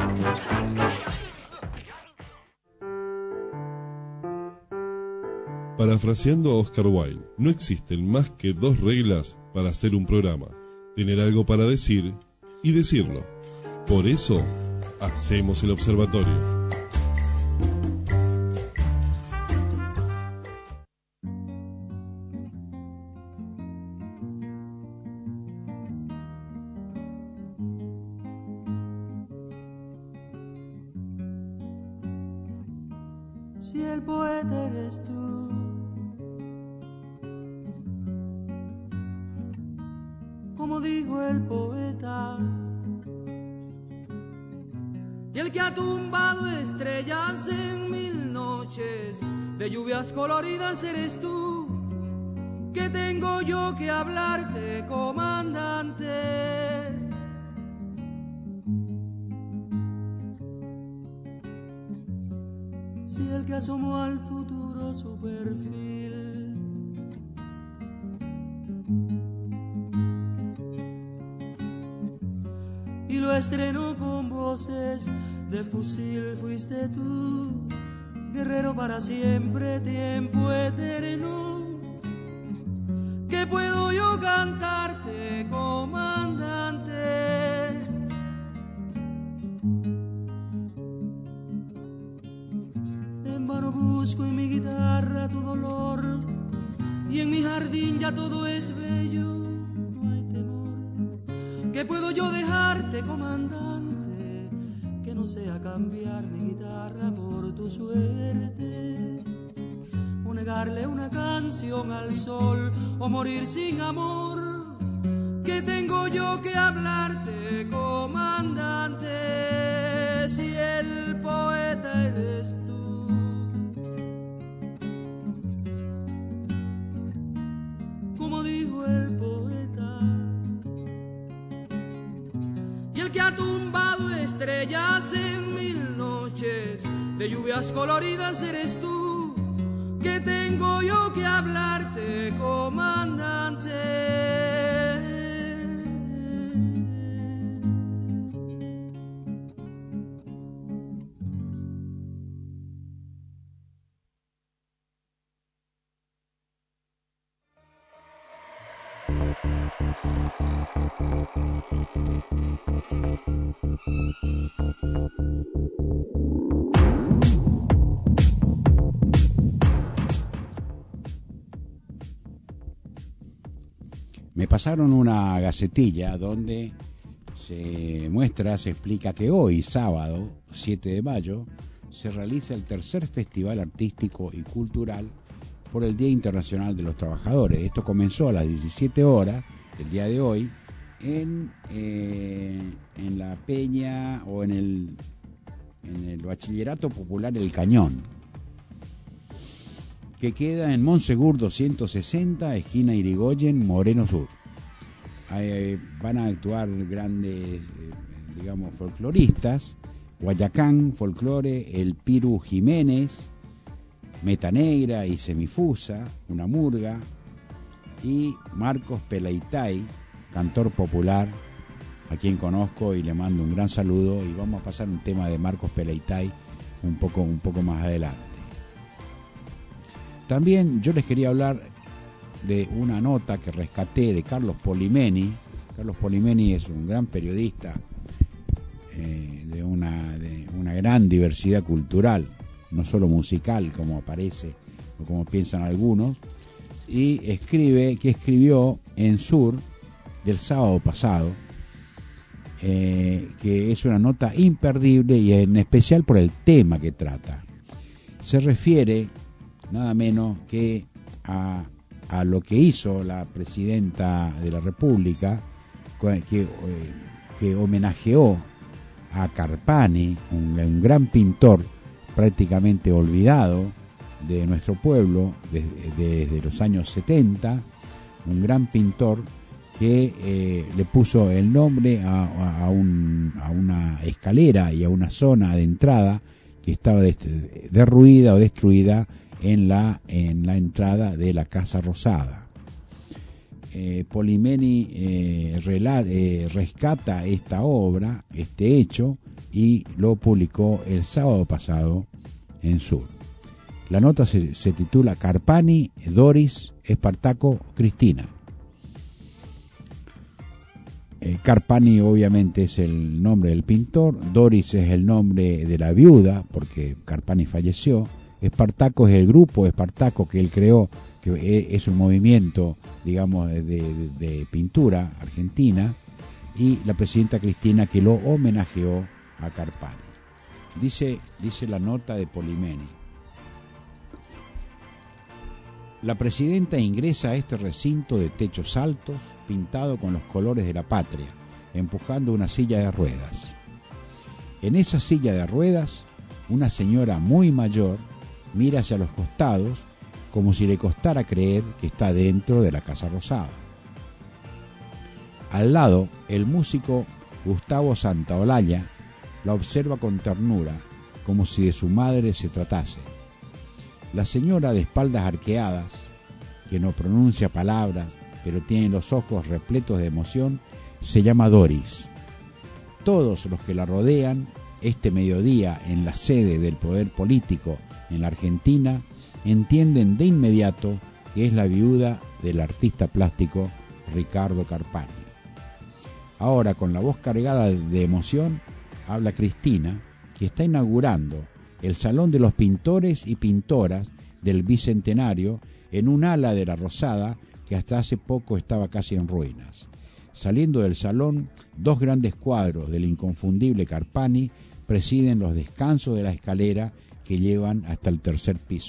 Parafraseando a Oscar Wilde, no existen más que dos reglas para hacer un programa: tener algo para decir y decirlo. Por eso, hacemos el observatorio. Si el poeta eres tú, como dijo el poeta, y el que ha tumbado estrellas en mil noches de lluvias coloridas eres tú, que tengo yo que hablarte, comandante. si el que asomó al futuro su perfil y lo estrenó con voces de fusil, fuiste tú, guerrero para siempre, tiempo eterno. ¿Qué puedo yo cantarte, comandante? En vano busco en mi guitarra tu dolor, y en mi jardín ya todo es bello, no hay temor. ¿Qué puedo yo dejarte, comandante, que no sea cambiar mi guitarra por tu suerte? O negarle una canción al sol, o morir sin amor. ¿Qué tengo yo que hablarte, comandante, si el poeta eres tú? Como dijo el poeta, y el que ha tumbado estrellas en mil noches de lluvias coloridas eres tú. ¿Qué tengo yo que hablarte, comandante? Me pasaron una gacetilla donde se muestra, se explica que hoy, sábado siete de mayo, se realiza el tercer Festival Artístico y Cultural por el Día Internacional de los Trabajadores. Esto comenzó a las diecisiete horas del día de hoy en, eh, en la Peña o en el, en el Bachillerato Popular El Cañón, que queda en Monsegur doscientos sesenta, esquina Irigoyen, Moreno Sur. Eh, van a actuar grandes, eh, digamos, folcloristas: Guayacán, Folclore, El Piru Jiménez, Meta Negra y Semifusa, una murga, y Marcos Pelaitay, cantor popular, a quien conozco y le mando un gran saludo, y vamos a pasar un tema de Marcos Pelaitay un poco, un poco más adelante. También yo les quería hablar de una nota que rescaté de Carlos Polimeni. Carlos Polimeni es un gran periodista eh, de, una, de una gran diversidad cultural, no solo musical como aparece o como piensan algunos, y escribe, que escribió en Sur del sábado pasado, eh, que es una nota imperdible y en especial por el tema que trata. Se refiere nada menos que a, a lo que hizo la presidenta de la República, que, eh, que homenajeó a Carpani, un, un gran pintor prácticamente olvidado de nuestro pueblo desde, desde los años setenta, un gran pintor que eh, le puso el nombre a, a, a, un, a una escalera y a una zona de entrada que estaba derruida o destruida en la, en la entrada de la Casa Rosada. Eh, Polimeni eh, rela, eh, rescata esta obra, este hecho, y lo publicó el sábado pasado en Sur. La nota se, se titula Carpani, Doris, Espartaco, Cristina. Eh, Carpani obviamente es el nombre del pintor, Doris es el nombre de la viuda, porque Carpani falleció. Espartaco es el grupo Espartaco que él creó, que es un movimiento, digamos, de, de, de pintura argentina, y la presidenta Cristina, que lo homenajeó a Carpani. Dice, dice la nota de Polimeni: la presidenta ingresa a este recinto de techos altos, pintado con los colores de la patria, empujando una silla de ruedas. En esa silla de ruedas, una señora muy mayor mira hacia los costados como si le costara creer que está dentro de la Casa Rosada. Al lado, el músico Gustavo Santaolalla la observa con ternura como si de su madre se tratase. La señora de espaldas arqueadas, que no pronuncia palabras, pero tiene los ojos repletos de emoción, se llama Doris. Todos los que la rodean este mediodía en la sede del poder político en la Argentina entienden de inmediato que es la viuda del artista plástico Ricardo Carpani. Ahora, con la voz cargada de emoción, habla Cristina, que está inaugurando el Salón de los Pintores y Pintoras del Bicentenario en un ala de la Rosada que hasta hace poco estaba casi en ruinas. Saliendo del salón, dos grandes cuadros del inconfundible Carpani presiden los descansos de la escalera que llevan hasta el tercer piso.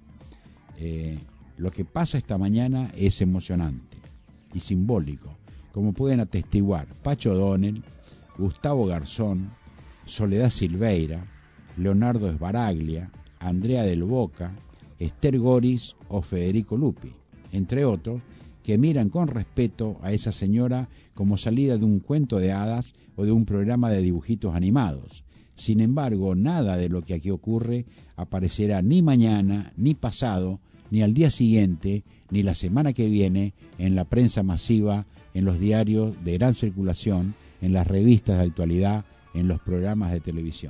Eh, lo que pasa esta mañana es emocionante y simbólico, como pueden atestiguar Pacho O'Donnell, Gustavo Garzón, Soledad Silveira, Leonardo Sbaraglia, Andrea del Boca, Esther Goris o Federico Lupi, entre otros, que miran con respeto a esa señora como salida de un cuento de hadas o de un programa de dibujitos animados. Sin embargo, nada de lo que aquí ocurre aparecerá ni mañana, ni pasado, ni al día siguiente, ni la semana que viene en la prensa masiva, en los diarios de gran circulación, en las revistas de actualidad, en los programas de televisión.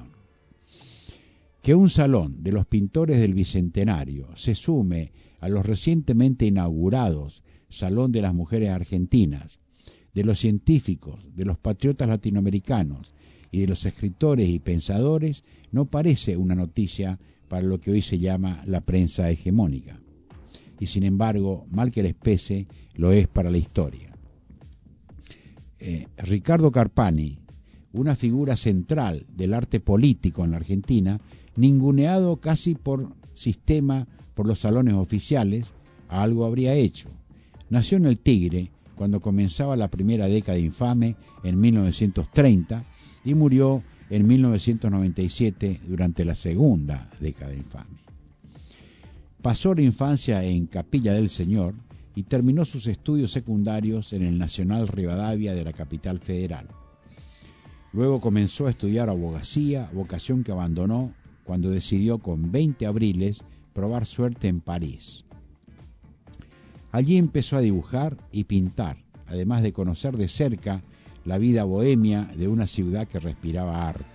Que un salón de los pintores del Bicentenario se sume a los recientemente inaugurados Salón de las Mujeres Argentinas, de los científicos, de los patriotas latinoamericanos y de los escritores y pensadores, no parece una noticia para lo que hoy se llama la prensa hegemónica. Y sin embargo, mal que les pese, lo es para la historia. Eh, Ricardo Carpani, una figura central del arte político en la Argentina, ninguneado casi por sistema por los salones oficiales, algo habría hecho. Nació en el Tigre cuando comenzaba la primera década infame en mil novecientos treinta y murió en mil novecientos noventa y siete durante la segunda década infame. Pasó la infancia en Capilla del Señor y terminó sus estudios secundarios en el Nacional Rivadavia de la capital federal. Luego comenzó a estudiar abogacía, vocación que abandonó cuando decidió con veinte abriles probar suerte en París. Allí empezó a dibujar y pintar, además de conocer de cerca la vida bohemia de una ciudad que respiraba arte.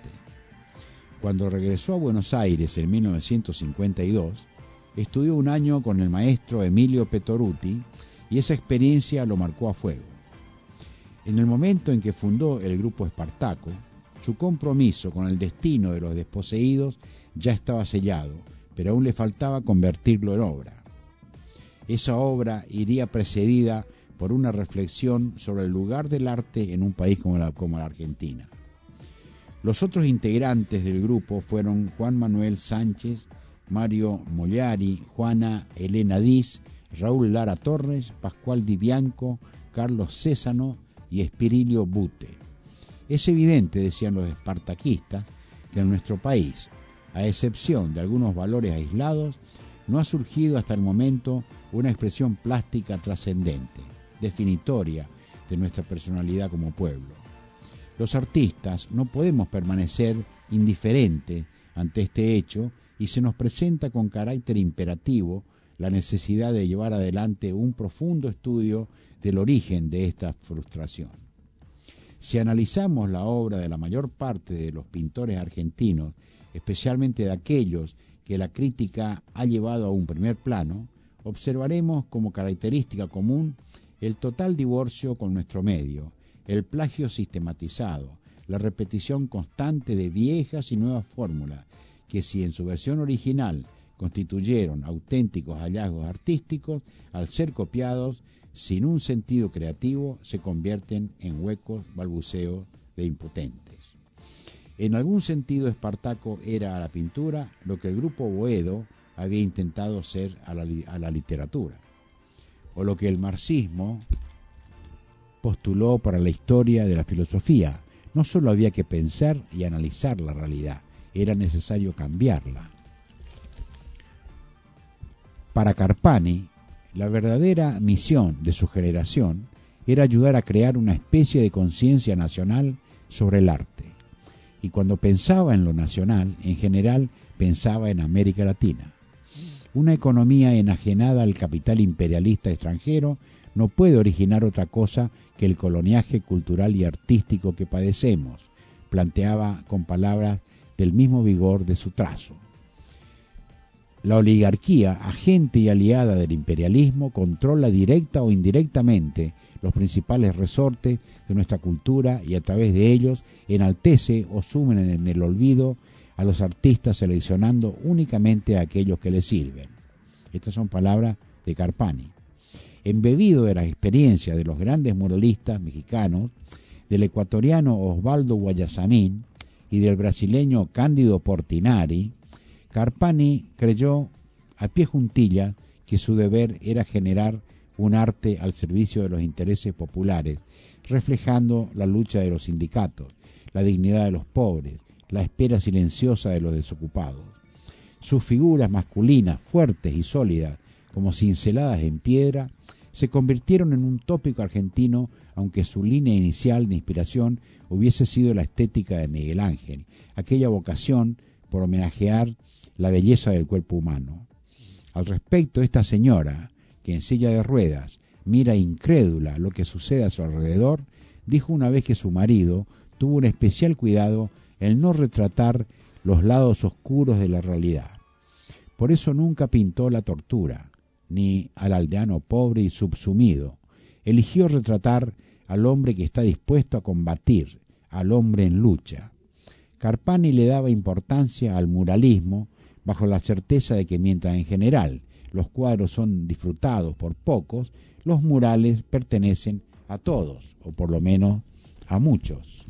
Cuando regresó a Buenos Aires en mil novecientos cincuenta y dos, estudió un año con el maestro Emilio Petoruti y esa experiencia lo marcó a fuego. En el momento en que fundó el grupo Espartaco, su compromiso con el destino de los desposeídos ya estaba sellado, pero aún le faltaba convertirlo en obra. Esa obra iría precedida por una reflexión sobre el lugar del arte en un país como la, como la Argentina. Los otros integrantes del grupo fueron Juan Manuel Sánchez, Mario Mogliari, Juana Elena Diz, Raúl Lara Torres, Pascual Di Bianco, Carlos Césano y Espirilio Bute. Es evidente, decían los espartaquistas, que en nuestro país, a excepción de algunos valores aislados, no ha surgido hasta el momento una expresión plástica trascendente, definitoria de nuestra personalidad como pueblo. Los artistas no podemos permanecer indiferentes ante este hecho y se nos presenta con carácter imperativo la necesidad de llevar adelante un profundo estudio del origen de esta frustración. Si analizamos la obra de la mayor parte de los pintores argentinos, especialmente de aquellos que la crítica ha llevado a un primer plano, observaremos como característica común el total divorcio con nuestro medio, el plagio sistematizado, la repetición constante de viejas y nuevas fórmulas, que si en su versión original constituyeron auténticos hallazgos artísticos, al ser copiados sin un sentido creativo, se convierten en huecos balbuceos de impotentes. En algún sentido, Espartaco era a la pintura lo que el grupo Boedo había intentado ser a la, a la literatura, o lo que el marxismo postuló para la historia de la filosofía. No solo había que pensar y analizar la realidad, era necesario cambiarla. Para Carpani, la verdadera misión de su generación era ayudar a crear una especie de conciencia nacional sobre el arte. y cuando pensaba en lo nacional, en general pensaba en América Latina. Una economía enajenada al capital imperialista extranjero no puede originar otra cosa que el coloniaje cultural y artístico que padecemos, planteaba con palabras del mismo vigor de su trazo. La oligarquía, agente y aliada del imperialismo, controla directa o indirectamente los principales resortes de nuestra cultura y a través de ellos enaltece o sumen en el olvido a los artistas, seleccionando únicamente a aquellos que les sirven. Estas son palabras de Carpani. Embebido de la experiencia de los grandes muralistas mexicanos, del ecuatoriano Osvaldo Guayasamín y del brasileño Cándido Portinari, Carpani creyó a pie juntillas que su deber era generar un arte al servicio de los intereses populares, reflejando la lucha de los sindicatos, la dignidad de los pobres, la espera silenciosa de los desocupados. Sus figuras masculinas, fuertes y sólidas, como cinceladas en piedra, se convirtieron en un tópico argentino, aunque su línea inicial de inspiración hubiese sido la estética de Miguel Ángel, aquella vocación por homenajear la belleza del cuerpo humano. Al respecto, esta señora, que en silla de ruedas mira incrédula lo que sucede a su alrededor, dijo una vez que su marido tuvo un especial cuidado en no retratar los lados oscuros de la realidad. Por eso nunca pintó la tortura, ni al aldeano pobre y subsumido. Eligió retratar al hombre que está dispuesto a combatir, al hombre en lucha. Carpani le daba importancia al muralismo bajo la certeza de que mientras en general los cuadros son disfrutados por pocos, los murales pertenecen a todos, o por lo menos a muchos.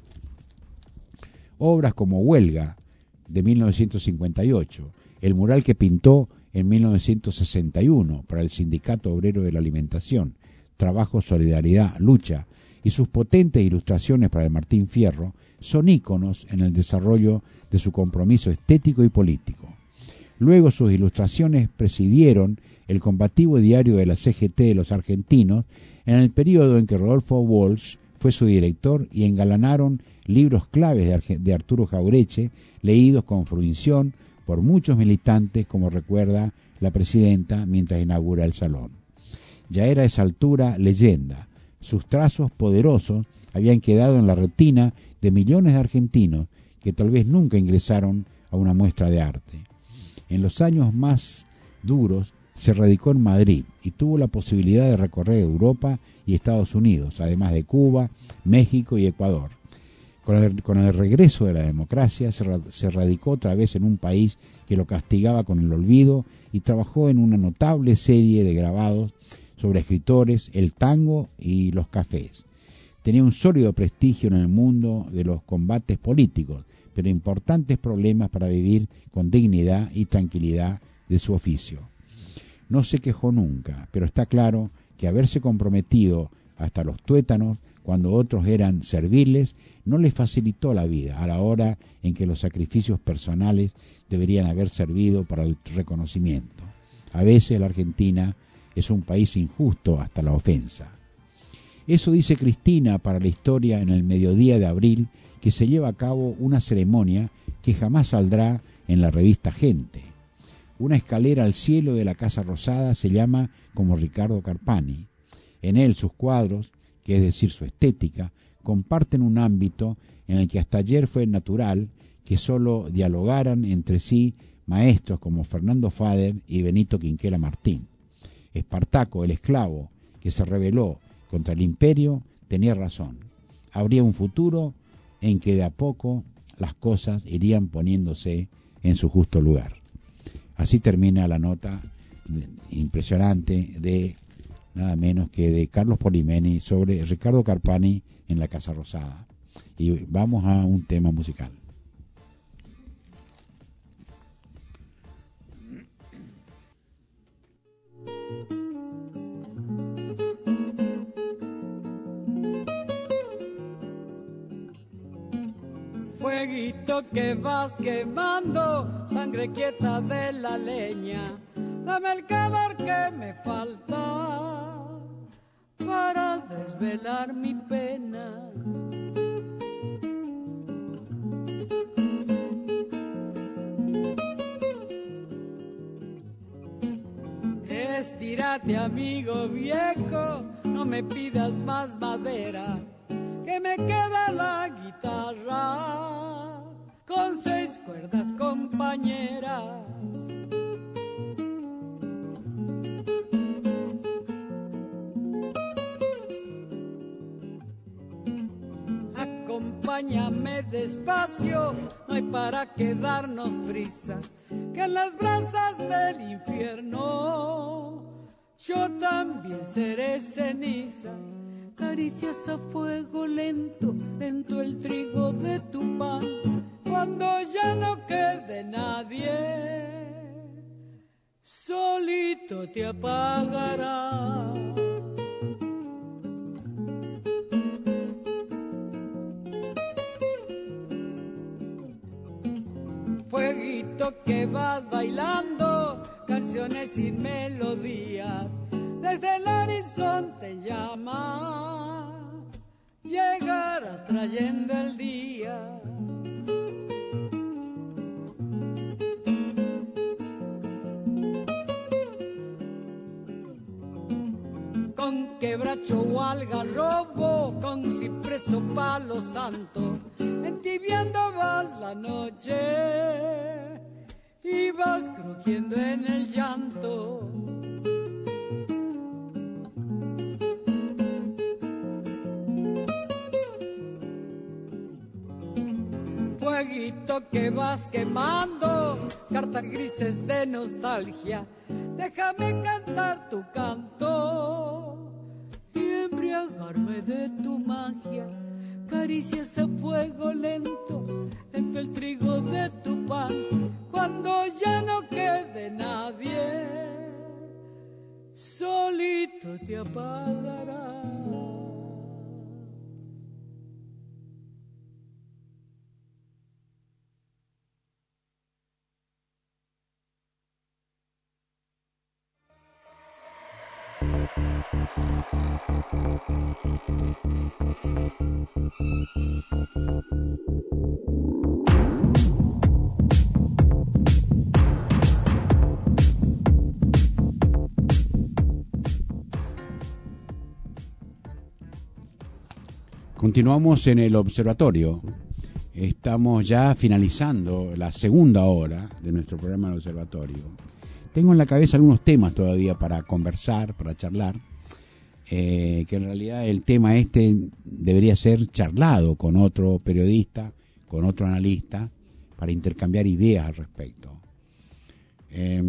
Obras como Huelga, de mil novecientos cincuenta y ocho, el mural que pintó en mil novecientos sesenta y uno para el Sindicato Obrero de la Alimentación, Trabajo, Solidaridad, Lucha, y sus potentes ilustraciones para el Martín Fierro, son íconos en el desarrollo de su compromiso estético y político. Luego sus ilustraciones presidieron el combativo diario de la C G T de los argentinos en el periodo en que Rodolfo Walsh fue su director y engalanaron libros claves de, Arge- de Arturo Jaureche, leídos con fruición por muchos militantes, como recuerda la presidenta mientras inaugura el salón. Ya era a esa altura leyenda. Sus trazos poderosos habían quedado en la retina de millones de argentinos que tal vez nunca ingresaron a una muestra de arte. En los años más duros se radicó en Madrid y tuvo la posibilidad de recorrer Europa y Estados Unidos, además de Cuba, México y Ecuador. Con el, con el regreso de la democracia se, ra, se radicó otra vez en un país que lo castigaba con el olvido y trabajó en una notable serie de grabados sobre escritores, el tango y los cafés. Tenía un sólido prestigio en el mundo de los combates políticos, pero importantes problemas para vivir con dignidad y tranquilidad de su oficio. No se quejó nunca, pero está claro que haberse comprometido hasta los tuétanos cuando otros eran serviles no les facilitó la vida a la hora en que los sacrificios personales deberían haber servido para el reconocimiento. A veces la Argentina es un país injusto hasta la ofensa. Eso dice Cristina para la historia en el mediodía de abril, que se lleva a cabo una ceremonia que jamás saldrá en la revista Gente. Una escalera al cielo de la Casa Rosada se llama como Ricardo Carpani. En él sus cuadros, que es decir su estética, comparten un ámbito en el que hasta ayer fue natural que solo dialogaran entre sí maestros como Fernando Fader y Benito Quinquela Martín. Espartaco, el esclavo, que se rebeló contra el imperio, tenía razón. Habría un futuro en que de a poco las cosas irían poniéndose en su justo lugar. Así termina la nota impresionante de nada menos que de Carlos Polimeni sobre Ricardo Carpani en la Casa Rosada. Y vamos a un tema musical. Fueguito que vas quemando, sangre quieta de la leña, dame el calor que me falta para desvelar mi pena. retírate, amigo viejo, no me pidas más madera, que me queda la guitarra con seis cuerdas compañeras. Acompáñame despacio, no hay para qué darnos prisa, que en las brasas del infierno yo también seré ceniza. Caricias a fuego lento, lento el trigo de tu pan, cuando ya no quede nadie, solito te apagará. Fueguito que vas bailando, canciones sin melodías, desde el horizonte llamas, llegarás trayendo el día. Con quebracho o algarrobo, con ciprés o palo santo, entibiando vas la noche y vas crujiendo en el llanto. Fueguito que vas quemando, cartas grises de nostalgia, déjame cantar tu canto y embriagarme de tu magia. Caricias a fuego lento, lento el trigo de tu pan, cuando ya no quede nadie, solito te apagará. Continuamos en el observatorio. Estamos ya finalizando la segunda hora de nuestro programa del observatorio. Tengo en la cabeza algunos temas todavía para conversar, para charlar, eh, que en realidad el tema este debería ser charlado con otro periodista, con otro analista, para intercambiar ideas al respecto. Eh,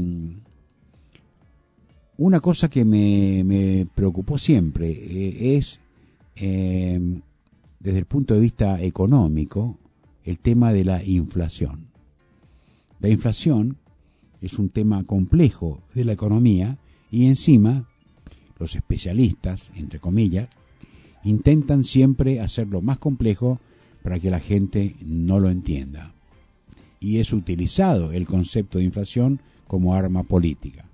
una cosa que me, me preocupó siempre eh, es, eh, desde el punto de vista económico, el tema de la inflación. La inflación es un tema complejo de la economía y encima los especialistas, entre comillas, intentan siempre hacerlo más complejo para que la gente no lo entienda. Y es utilizado el concepto de inflación como arma política.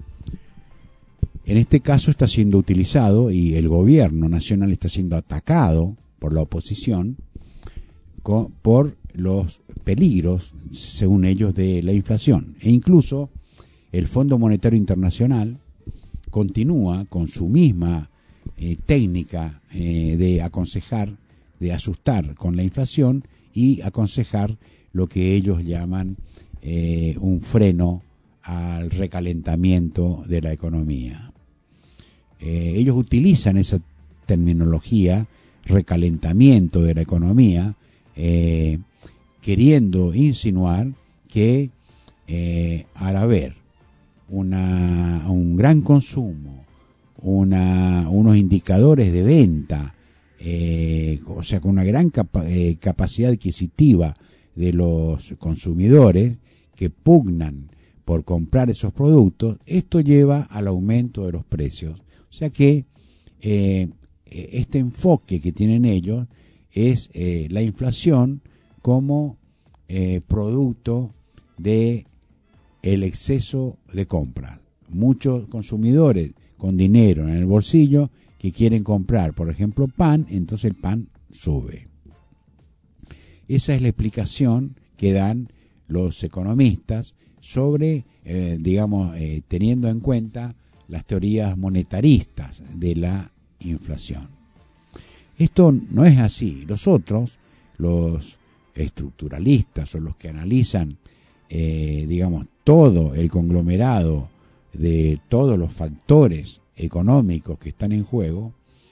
En este caso está siendo utilizado y el gobierno nacional está siendo atacado por la oposición con, por los peligros, según ellos, de la inflación. E incluso el Fondo Monetario Internacional continúa con su misma eh, técnica eh, de aconsejar, de asustar con la inflación y aconsejar lo que ellos llaman eh, un freno al recalentamiento de la economía. Eh, ellos utilizan esa terminología, recalentamiento de la economía, eh, queriendo insinuar que eh, al haber una, un gran consumo, una, unos indicadores de venta, eh, o sea, con una gran capa, eh, capacidad adquisitiva de los consumidores que pugnan por comprar esos productos, esto lleva al aumento de los precios. O sea que eh, este enfoque que tienen ellos es eh, la inflación como eh, producto de el exceso de compra. Muchos consumidores con dinero en el bolsillo que quieren comprar, por ejemplo, pan, entonces el pan sube. Esa es la explicación que dan los economistas sobre, eh, digamos, eh, teniendo en cuenta las teorías monetaristas de la inflación. Esto no es así. Los otros, los estructuralistas o los que analizan, eh, digamos, todo el conglomerado de todos los factores económicos que están en juego,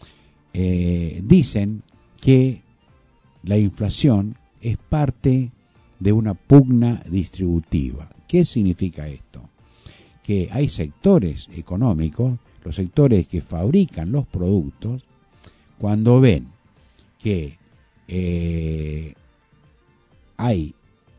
eh, dicen que la inflación es parte de una pugna distributiva. ¿Qué significa esto? Que hay sectores económicos, los sectores que fabrican los productos, cuando ven que eh, hay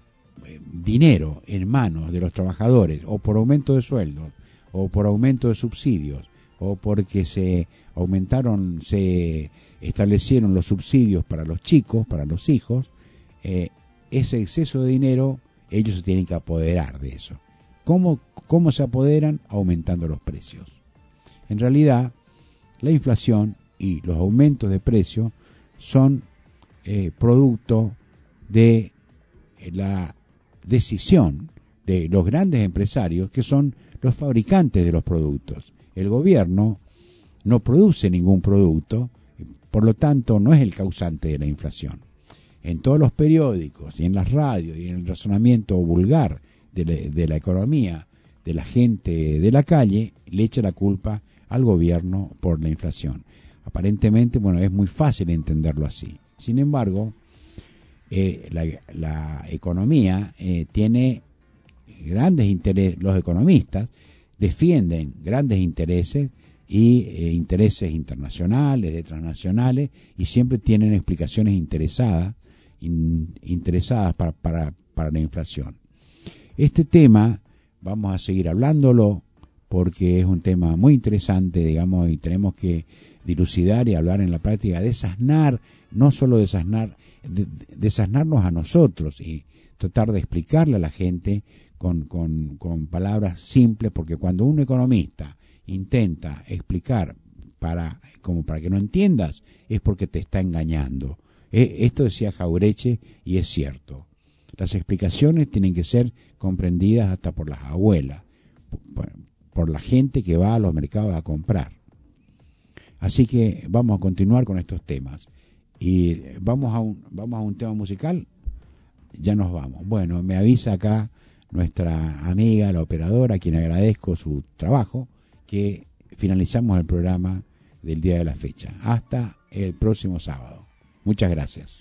dinero en manos de los trabajadores, o por aumento de sueldos, o por aumento de subsidios, o porque se aumentaron, se establecieron los subsidios para los chicos, para los hijos, eh, ese exceso de dinero, ellos se tienen que apoderar de eso. ¿Cómo, cómo se apoderan? Aumentando los precios. En realidad, la inflación y los aumentos de precios son eh, producto de la decisión de los grandes empresarios, que son los fabricantes de los productos. El gobierno no produce ningún producto, por lo tanto no es el causante de la inflación. En todos los periódicos y en las radios y en el razonamiento vulgar de la, de la economía de la gente de la calle, le echa la culpa al gobierno por la inflación. Aparentemente, bueno, es muy fácil entenderlo así. Sin embargo, eh, la, la economía eh, tiene grandes intereses. Los economistas defienden grandes intereses y eh, intereses internacionales, de transnacionales, y siempre tienen explicaciones interesadas, in, interesadas para, para, para la inflación. Este tema vamos a seguir hablándolo porque es un tema muy interesante, digamos, y tenemos que dilucidar y hablar en la práctica, desasnar, no solo desasnar, de, desasnarnos a nosotros y tratar de explicarle a la gente con, con, con palabras simples, porque cuando un economista intenta explicar para, como para que no entiendas, es porque te está engañando. Eh, esto decía Jaureche y es cierto. Las explicaciones tienen que ser comprendidas hasta por las abuelas, por, por la gente que va a los mercados a comprar. Así que vamos a continuar con estos temas. Y vamos a un, vamos a un tema musical. Ya nos vamos. Bueno, me avisa acá nuestra amiga, la operadora, a quien agradezco su trabajo, que finalizamos el programa del día de la fecha. Hasta el próximo sábado. Muchas gracias.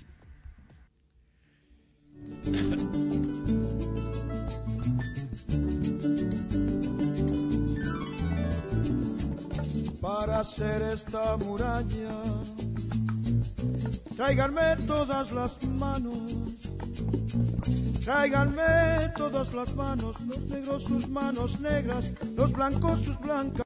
Para hacer esta muralla, tráiganme todas las manos, tráiganme todas las manos, los negros sus manos negras, los blancos sus blancas.